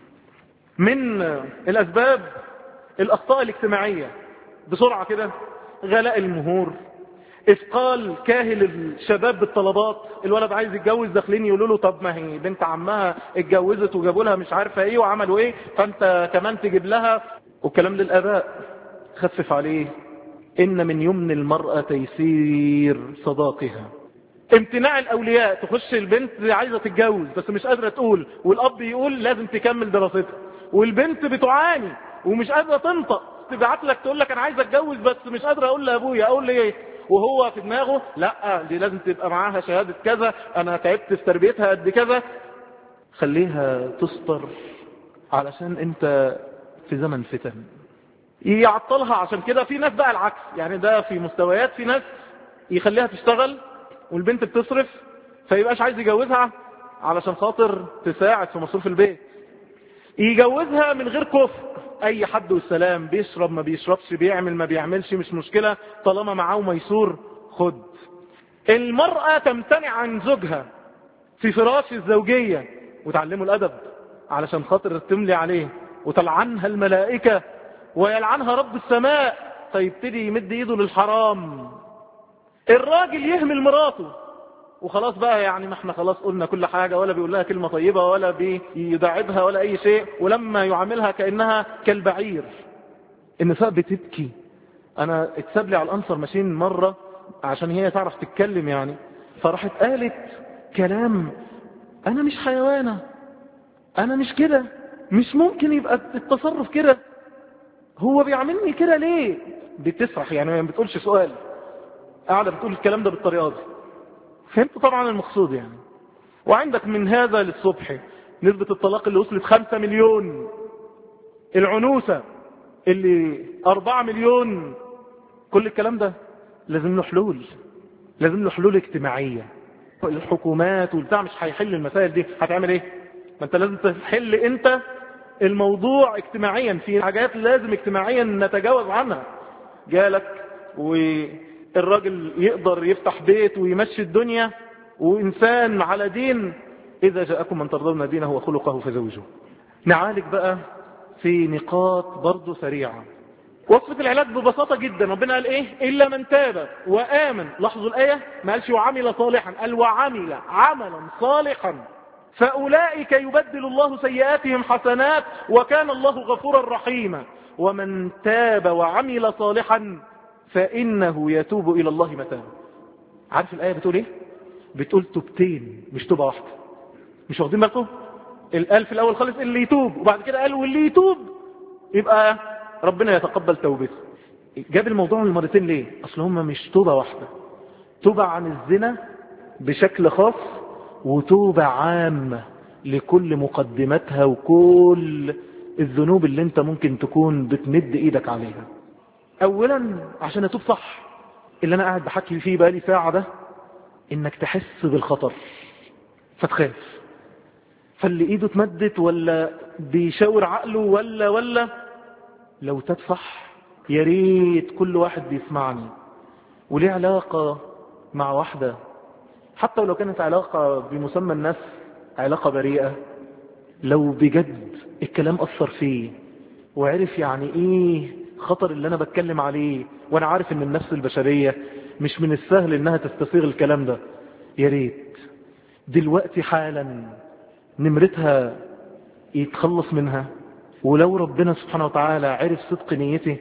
من الأسباب الأخطاء الاجتماعية بسرعة كده، غلاء المهور، إثقال كاهل الشباب بالطلبات. الولد عايز يتجوز، داخلين يقولوا له طب ما هي بنت عمها اتجوزت وجابوا لها مش عارفة ايه وعملوا ايه فانت كمان تجيب لها. والكلام للآباء خفف عليه. إن من يمن المرأة تيسير صداقها. امتناع الأولياء، تخش البنت عايزة تتجوز بس مش قادرة تقول، والأب يقول لازم تكمل دراستها، والبنت بتعاني ومش قادرة تنطق، تبعت لك تقول لك أنا عايزة أتجوز بس مش قادرة أقول لأبويا أقول لي ايه، وهو في دماغه لا دي لازم تبقى معاها شهادة كذا، أنا تعبت في تربيتها قد كذا. خليها تستر علشان أنت في زمن فتن يعطلها. عشان كده في ناس بقى العكس، يعني ده في مستويات، في ناس يخليها تشتغل والبنت بتصرف فيبقاش عايز يجوزها علشان خاطر تساعد في مصروف البيت، يجوزها من غير كفر، اي حد والسلام، بيشرب ما بيشربش، بيعمل ما بيعملش، مش مشكلة طالما معاه ميسور خد. المرأة تمتنع عن زوجها في فراش الزوجية وتعلمه الأدب علشان خاطر تملي عليه، وتلعنها الملائكة ويلعنها رب السماء فيبتدي يمد ايده للحرام. الراجل يهمل مراته وخلاص بقى، يعني ما احنا خلاص قلنا كل حاجة، ولا بيقول لها كلمة طيبة ولا بيداعبها ولا اي شيء، ولما يعاملها كأنها كالبعير. النساء بتبكي. انا اتساب لي على الانصر ماشين مرة عشان هي تعرف تتكلم يعني، فراحت قالت كلام انا مش حيوانة، انا مش كده، مش ممكن يبقى التصرف كده، هو بيعملني كده ليه؟ بتسرح يعني ما بتقولش سؤال، قاعدة بتقول الكلام ده بالطريقة دي. فهمت طبعا المقصود يعني. وعندك من هذا للصبح نسبة الطلاق اللي وصلت 5 مليون، العنوسة اللي 4 مليون، كل الكلام ده لازم له حلول، لازم له حلول اجتماعية. الحكومات والبتاع مش هيحل المسائل دي، هتعمل ايه؟ ما انت لازم تحل انت الموضوع اجتماعيا، في حاجات لازم اجتماعيا نتجاوز عنها. جالك والراجل يقدر يفتح بيت ويمشي الدنيا وإنسان على دين، إذا جاءكم من ترضون دينه وخلقه فزوجوه. نعالج بقى في نقاط برضو سريعة. وصفة العلاج ببساطة جدا، ربنا قال ايه؟ إلا من تاب وآمن. لاحظوا الآية ما قالش وعمل صالحا، قال وعمل عملا صالحا فأولئك يبدل الله سيئاتهم حسنات وكان الله غفورا رحيما. ومن تاب وعمل صالحا فإنه يتوب إلى الله متابا. عارف الآية بتقول ايه؟ بتقول توبتين مش توبة واحدة. مش واخدين بالكم؟ قال في الأول خالص اللي يتوب، وبعد كده قال واللي يتوب يبقى ربنا يتقبل توبته. جاب الموضوع من مرتين ليه؟ أصل هم مش توبة واحدة، توبة عن الزنا بشكل خاص وتوبة عامة لكل مقدماتها وكل الذنوب اللي انت ممكن تكون بتمد ايدك عليها. اولا عشان اتوب صح، اللي انا قاعد بحكي فيه بقالي ساعة ده، انك تحس بالخطر فتخاف، فاللي ايده اتمدت ولا بيشاور عقله ولا لو تاب صح. يا ريت كل واحد بيسمعني وليه علاقة مع واحدة، حتى ولو كانت علاقة بمسمى الناس علاقة بريئة، لو بجد الكلام أثر فيه وعرف يعني ايه خطر اللي انا بتكلم عليه، وانا عارف ان النفس البشرية مش من السهل انها تستسيغ الكلام ده، يا ريت دلوقتي حالا نمرتها يتخلص منها. ولو ربنا سبحانه وتعالى عرف صدق نيته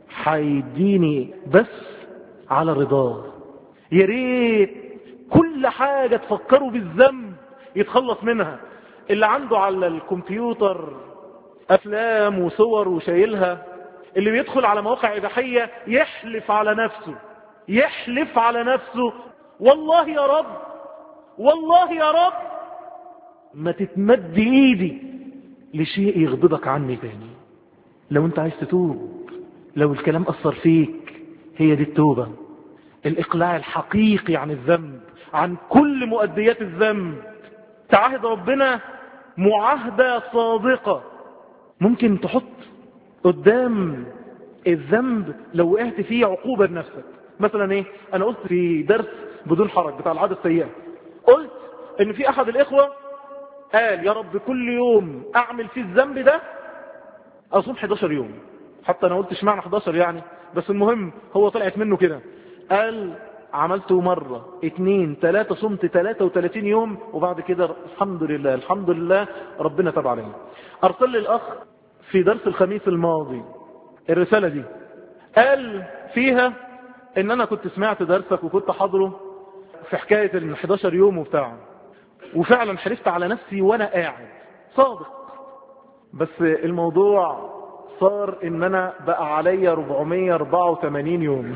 هيديني بس على رضاه. يا ريت كل حاجة تفكروا بالذنب يتخلص منها. اللي عنده على الكمبيوتر أفلام وصور وشايلها، اللي بيدخل على مواقع إباحية يحلف على نفسه والله يا رب، والله يا رب ما تتمد ايدي لشيء يغضبك عني تاني. لو انت عايز تتوب، لو الكلام أثر فيك، هي دي التوبة، الإقلاع الحقيقي عن الذنب، عن كل مؤديات الذنب. تعاهد ربنا معاهدة صادقة. ممكن تحط قدام الذنب لو وقعت فيه عقوبة لنفسك. مثلا ايه؟ انا قلت في درس بدون حرج بتاع العادة السيئة، قلت ان في احد الاخوة قال يا رب كل يوم اعمل فيه الذنب ده اصوم 11 يوم. حتى انا قلت اشمعنى 11 يعني، بس المهم هو طلعت منه كده. قال عملته مرة 2 3 صمت 33 يوم، وبعد كده الحمد لله ربنا تاب علينا. ارسل لي الاخ في درس الخميس الماضي الرسالة دي، قال فيها ان انا كنت سمعت درسك وكنت حاضره في حكاية ال 11 يوم وبتاعه، وفعلا حرصت على نفسي وانا قاعد صادق، بس الموضوع صار ان انا بقى عليا 484 يوم.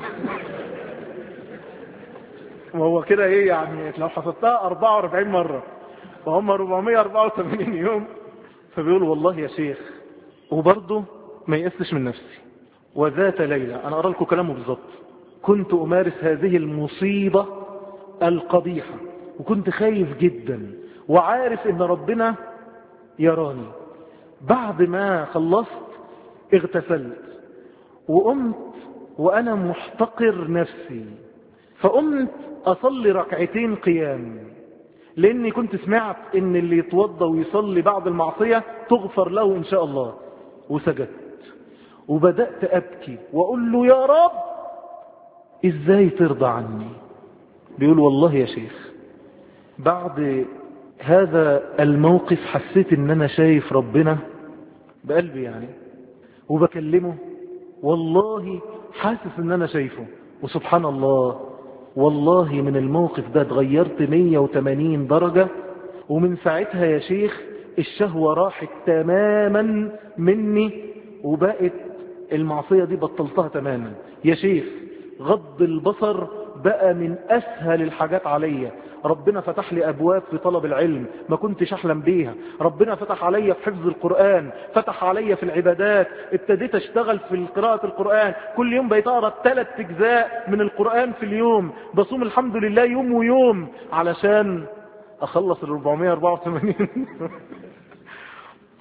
وهو كده ايه يعني؟ لو حسبتها 44 مرة فهم 484 يوم. فبيقول والله يا شيخ، وبرضه ما يقسش من نفسي. وذات ليلة، انا ارى لكم كلامه بالظبط، كنت امارس هذه المصيبة القبيحة وكنت خايف جدا وعارف ان ربنا يراني. بعد ما خلصت اغتسلت وقمت وانا محتقر نفسي، فقمت اصلي ركعتين قيام، لاني كنت سمعت ان اللي يتوضى ويصلي بعد المعصية تغفر له ان شاء الله. وسجدت وبدأت ابكي واقول له يا رب ازاي ترضى عني. بيقول والله يا شيخ بعد هذا الموقف حسيت ان انا شايف ربنا بقلبي يعني، وبكلمه والله حاسس ان انا شايفه. وسبحان الله، والله من الموقف ده اتغيرت 180 درجة. ومن ساعتها يا شيخ الشهوة راحت تماما مني، وبقت المعصية دي بطلتها تماما يا شيخ. غض البصر بقى من أسهل الحاجات عليا. ربنا فتح لي أبواب في طلب العلم ما كنتش أحلم بيها. ربنا فتح عليا في حفظ القرآن، فتح عليا في العبادات. ابتديت أشتغل في قراءة القرآن، كل يوم بقيت أقرأ 3 أجزاء من القرآن في اليوم. بصوم الحمد لله يوم ويوم علشان أخلص 484.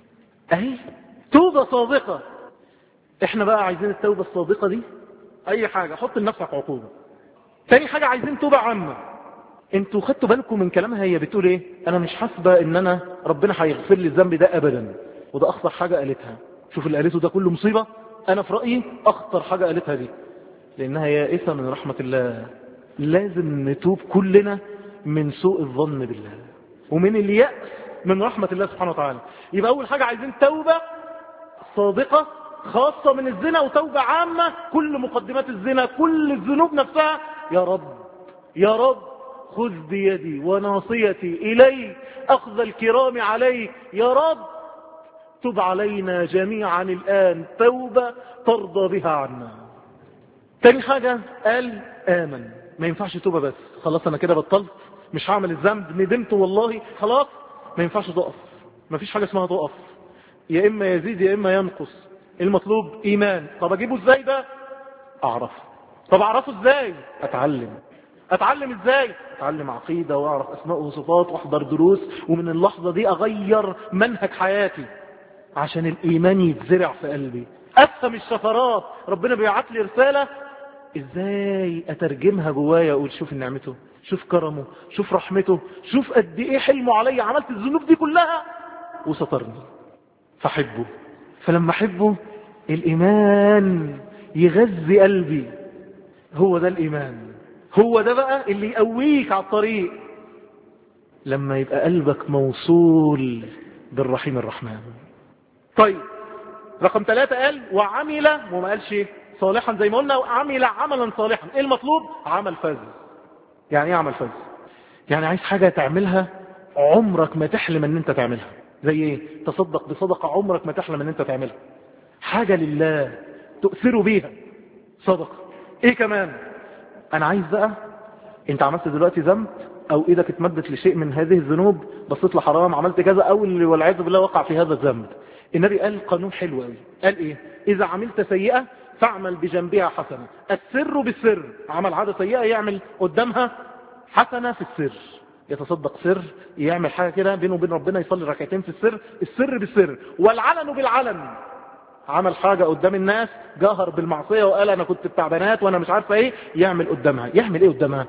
اهي توبة صادقة. احنا بقى عايزين التوبة الصادقة دي، اي حاجة حط لنفسك عقوبة. تاني حاجة عايزين توبة عامة. انتوا خدتوا بالكم من كلامها؟ هي بتقول ايه؟ انا مش حاسبة ان انا ربنا هيغفر لي الذنب ده ابدا. وده اخطر حاجة قالتها. شوف اللي قالته ده كله مصيبة. انا في رأيي اخطر حاجة قالتها دي، لانها يائسة من رحمة الله. لازم نتوب كلنا من سوء الظن بالله ومن اليأس من رحمة الله سبحانه وتعالى. يبقى اول حاجة عايزين توبة صادقة خاصة من الزنا، وتوبة عامة كل مقدمات الزنا، كل الذنوب نفسها. يا رب يا رب خذ بيدي وناصيتي إليك أخذ الكرام عليك، يا رب تب علينا جميعا الآن توبة ترضى بها عنا. تاني حاجة قال آمن. ما ينفعش توبة بس خلاص أنا كده بطلت مش هعمل الذنب ندمت والله خلاص. ما ينفعش تقف. ما فيش حاجة اسمها تقف، يا إما يزيد يا إما ينقص. المطلوب إيمان. طب أجيبه إزاي ده؟ أعرفه. طب أعرفه إزاي؟ أتعلم إزاي؟ أتعلم عقيدة وأعرف أسماء وصفات وأحضر دروس، ومن اللحظة دي أغير منهج حياتي عشان الإيمان يتزرع في قلبي. أفهم الشفرات. ربنا بيبعت لي رسالة إزاي أترجمها جوايا، أقول شوف نعمته، شوف كرمه، شوف رحمته، شوف قد إيه حلمه علي. عملت الذنوب دي كلها وسترني فحبه. فلما أحبه الإيمان يغذي قلبي. هو ده الإيمان، هو ده بقى اللي يقويك على الطريق. لما يبقى قلبك موصول بالرحيم الرحمن. طيب رقم 3 قال وعمل، وما قالش صالحا زي ما قلنا، عمل عملا صالحا. ايه المطلوب؟ عمل فذ. يعني ايه عمل فذ؟ يعني عايز حاجة تعملها عمرك ما تحلم ان انت تعملها. زي ايه؟ تصدق بصدقة عمرك ما تحلم ان انت تعملها. حاجة لله تؤثر بيها، صدقة. ايه كمان؟ انا عايز بقى، انت عملت دلوقتي ذنب او ايدك اتمدت لشيء من هذه الذنوب، بصيت لحرام، عملت كذا، او اللي والعياذ بالله وقع في هذا الذنب. النبي قال قانون حلو قوي. قال ايه؟ اذا عملت سيئة فاعمل بجنبها حسنة. السر بالسر. عمل عادة سيئة يعمل قدامها حسنة في السر. يتصدق سر، يعمل حاجة كده بينه وبين ربنا، يصلي ركعتين في السر. السر بالسر. والعلن بالعلن. عمل حاجة قدام الناس، جاهر بالمعصية وقال انا كنت بتاع بنات وانا مش عارفة ايه، يعمل قدامها. يعمل ايه قدامها؟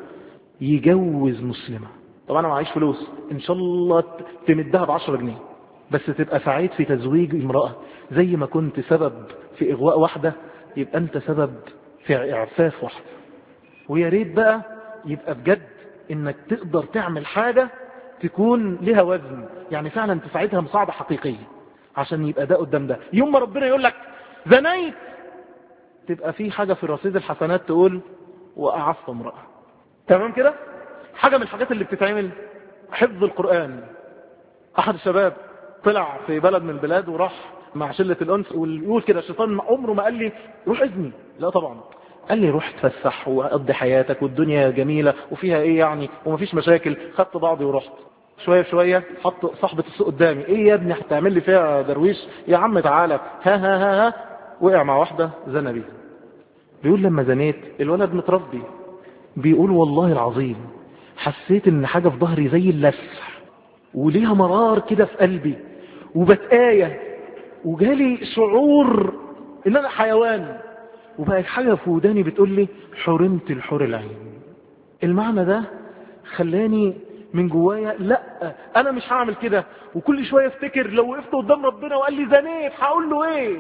يجوز مسلمة. طبعا انا معيش فلوس، ان شاء الله تمدها ب10 جنيه، بس تبقى سعيد في تزويج امرأة. زي ما كنت سبب في اغواء واحدة، يبقى انت سبب في اعفاف واحدة. ويا ريت بقى يبقى بجد انك تقدر تعمل حاجة تكون لها وزن، يعني فعلا تساعدها مساعدة حقيقية، عشان يبقى ده قدام ده. يوم ما ربنا يقول لك زنيت، تبقى في حاجة في رصيد الحسنات تقول وأعفت امرأة. تمام كده؟ حاجة من الحاجات اللي بتتعمل حفظ القرآن. أحد الشباب طلع في بلد من البلاد وراح مع شلة الأنس، ويقول كده الشيطان عمره ما قال لي روح اذني، لا طبعا. قال لي روح تفسح وقضي حياتك والدنيا جميلة وفيها ايه يعني ومفيش مشاكل. خدت بعضي ورحت. شوية شوية حط صاحبة السوق قدامي، ايه يا ابني هتعمل لي فيها درويش؟ يا عم تعالى. ها ها ها ها. وقع مع واحدة زنى بيها. بيقول لما زنيت الولد متربي، بيقول والله العظيم حسيت ان حاجة في ظهري زي اللسع وليها مرار كده في قلبي وبتآية، وجالي شعور ان انا حيوان، وبقى حاجة في وداني بتقول لي حرمت الحور العين. المعنى ده خلاني من جوايا لا انا مش هعمل كده. وكل شوية افتكر لو وقفت قدام ربنا وقال لي زنيت هقول له ايه.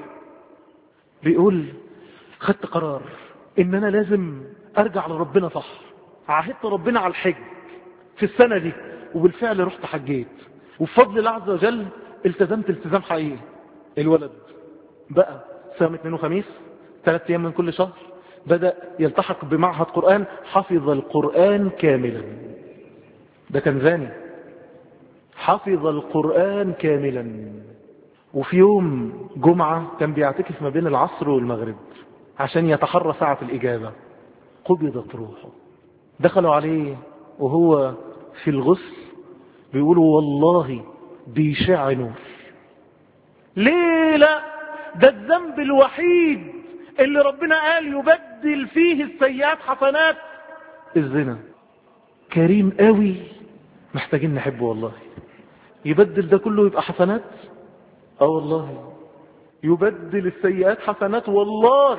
بيقول خدت قرار ان انا لازم ارجع لربنا صح. عهدت ربنا على الحج في السنة دي، وبالفعل رحت حجيت، وبفضل الله عز وجل التزمت التزام حقيقي. الولد بقى صيام 2 وخميس 3 ايام من كل شهر، بدأ يلتحق بمعهد قرآن، حفظ القرآن كاملا. ده كان زاني، حفظ القرآن كاملا. وفي يوم جمعة كان بيعتكف ما بين العصر والمغرب عشان يتحرى ساعة الإجابة، قبضت روحه. دخلوا عليه وهو في الغسل، بيقولوا والله بيشع نور. ليه لا؟ ده الذنب الوحيد اللي ربنا قال يبدل فيه السيئات حسنات، الزنا. كريم قوي، محتاجين نحبه والله. يبدل ده كله يبقى حسنات. والله يبدل السيئات حسنات والله.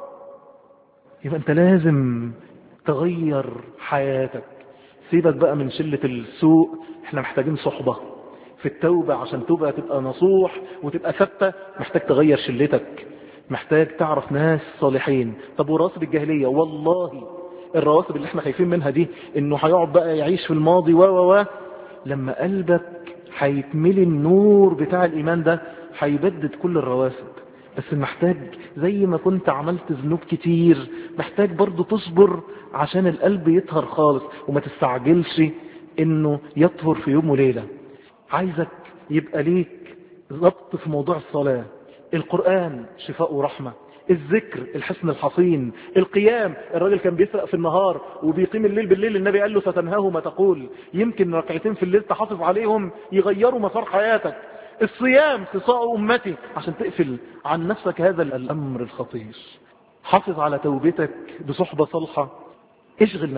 يبقى انت لازم تغير حياتك. سيبك بقى من شلة السوء، احنا محتاجين صحبة في التوبة عشان تبقى نصوح وتبقى ثابتة. محتاج تغير شلتك، محتاج تعرف ناس صالحين. طب ورواسب الجاهلية، والله الرواسب اللي احنا خايفين منها دي، انه هيقعد بقى يعيش في الماضي لما قلبك هيتملي النور بتاع الايمان ده هيبدد كل الرواسب. بس محتاج زي ما كنت عملت ذنوب كتير، محتاج برضو تصبر عشان القلب يطهر خالص، وما تستعجلش انه يطهر في يوم وليلة. عايزك يبقى ليك ضبط في موضوع الصلاة، القرآن شفاء ورحمة، الذكر الحسن الحصين، القيام. الراجل كان بيسرق في النهار وبيقيم الليل بالليل، النبي قال له ستنهاه ما تقول. يمكن ركعتين في الليل تحافظ عليهم يغيروا مسار حياتك. الصيام خصاء أمتي، عشان تقفل عن نفسك هذا الأمر الخطير. حافظ على توبتك بصحبة صالحة. اشغل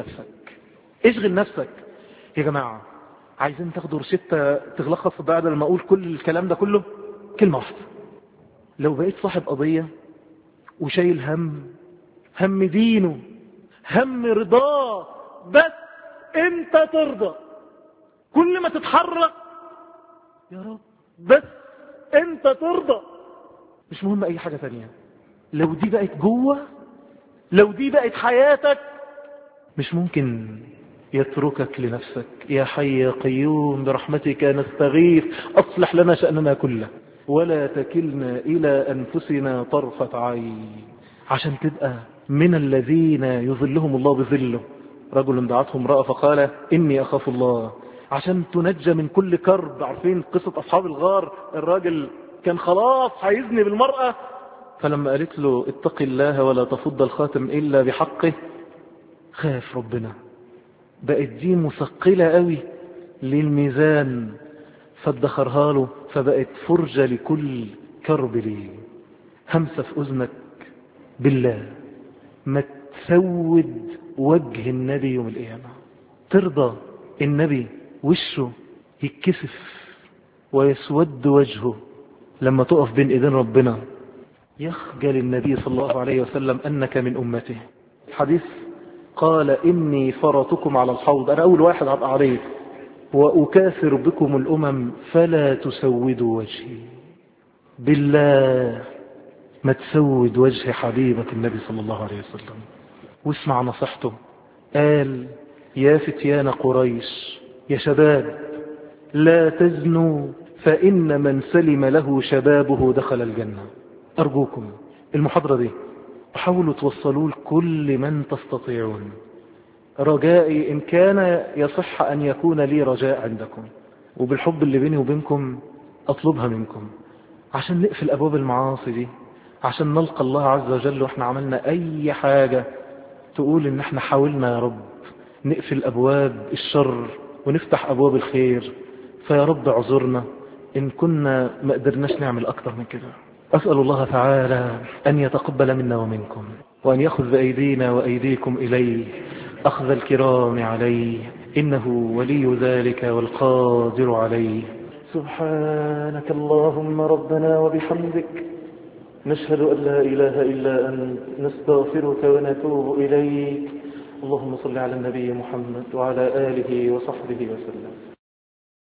نفسك. يا جماعة عايزين تاخدوا روشتة تلخص بعد لما اقول كل الكلام ده كله؟ كلمة واحدة. لو بقيت صاحب قضية وشايل هم دينه، هم رضاه، بس انت ترضى، كل ما تتحرك يا رب بس انت ترضى، مش مهم اي حاجة تانية. لو دي بقت جوه، لو دي بقت حياتك، مش ممكن يتركك لنفسك. يا حي يا قيوم برحمتك نستغيث أصلح لنا شأننا كله ولا تكلنا إلى أنفسنا طرفة عين. عشان تبقى من الذين يظلهم الله بظله. رجل دعته امرأة فقال إني أخاف الله. عشان تنجى من كل كرب. عارفين قصة أصحاب الغار؟ الراجل كان خلاص هيزني بالمرأة، فلما قالت له اتق الله ولا تفض الخاتم إلا بحقه، خاف ربنا. بقت دي مثقلة قوي للميزان، فادخرها له، فبقت فرجة لكل كرب ليه. همسة في أذنك بالله، ما تسود وجه النبي يوم القيامة. ترضى النبي وشه يتكسف ويسود وجهه لما تقف بين ايدين ربنا؟ يخجل النبي صلى الله عليه وسلم أنك من أمته. الحديث قال إني فرطكم على الحوض، أنا أول واحد هبقى عليه، وأكاثر بكم الأمم فلا تسودوا وجهي. بالله ما تسود وجه حبيبة النبي صلى الله عليه وسلم. واسمع نصيحته، قال يا فتيان قريش، يا شباب، لا تزنوا فإن من سلم له شبابه دخل الجنة. أرجوكم المحاضرة دي حاولوا توصلوا لكل من تستطيعون. رجائي إن كان يصح أن يكون لي رجاء عندكم، وبالحب اللي بيني وبينكم أطلبها منكم، عشان نقفل أبواب المعاصي دي، عشان نلقى الله عز وجل وإحنا عملنا أي حاجة تقول إن إحنا حاولنا يا رب نقفل أبواب الشر ونفتح أبواب الخير. فيا رب اعذرنا إن كنا ما قدرناش نعمل أكتر من كده. أسأل الله تعالى أن يتقبل منا ومنكم، وأن يأخذ بأيدينا وأيديكم إليه أخذ الكرام عليه، إنه ولي ذلك والقادر عليه. سبحانك اللهم ربنا وبحمدك، نشهد أن لا إله إلا أنت، نستغفرك ونتوب إليك. اللهم صل على النبي محمد وعلى آله وصحبه وسلم.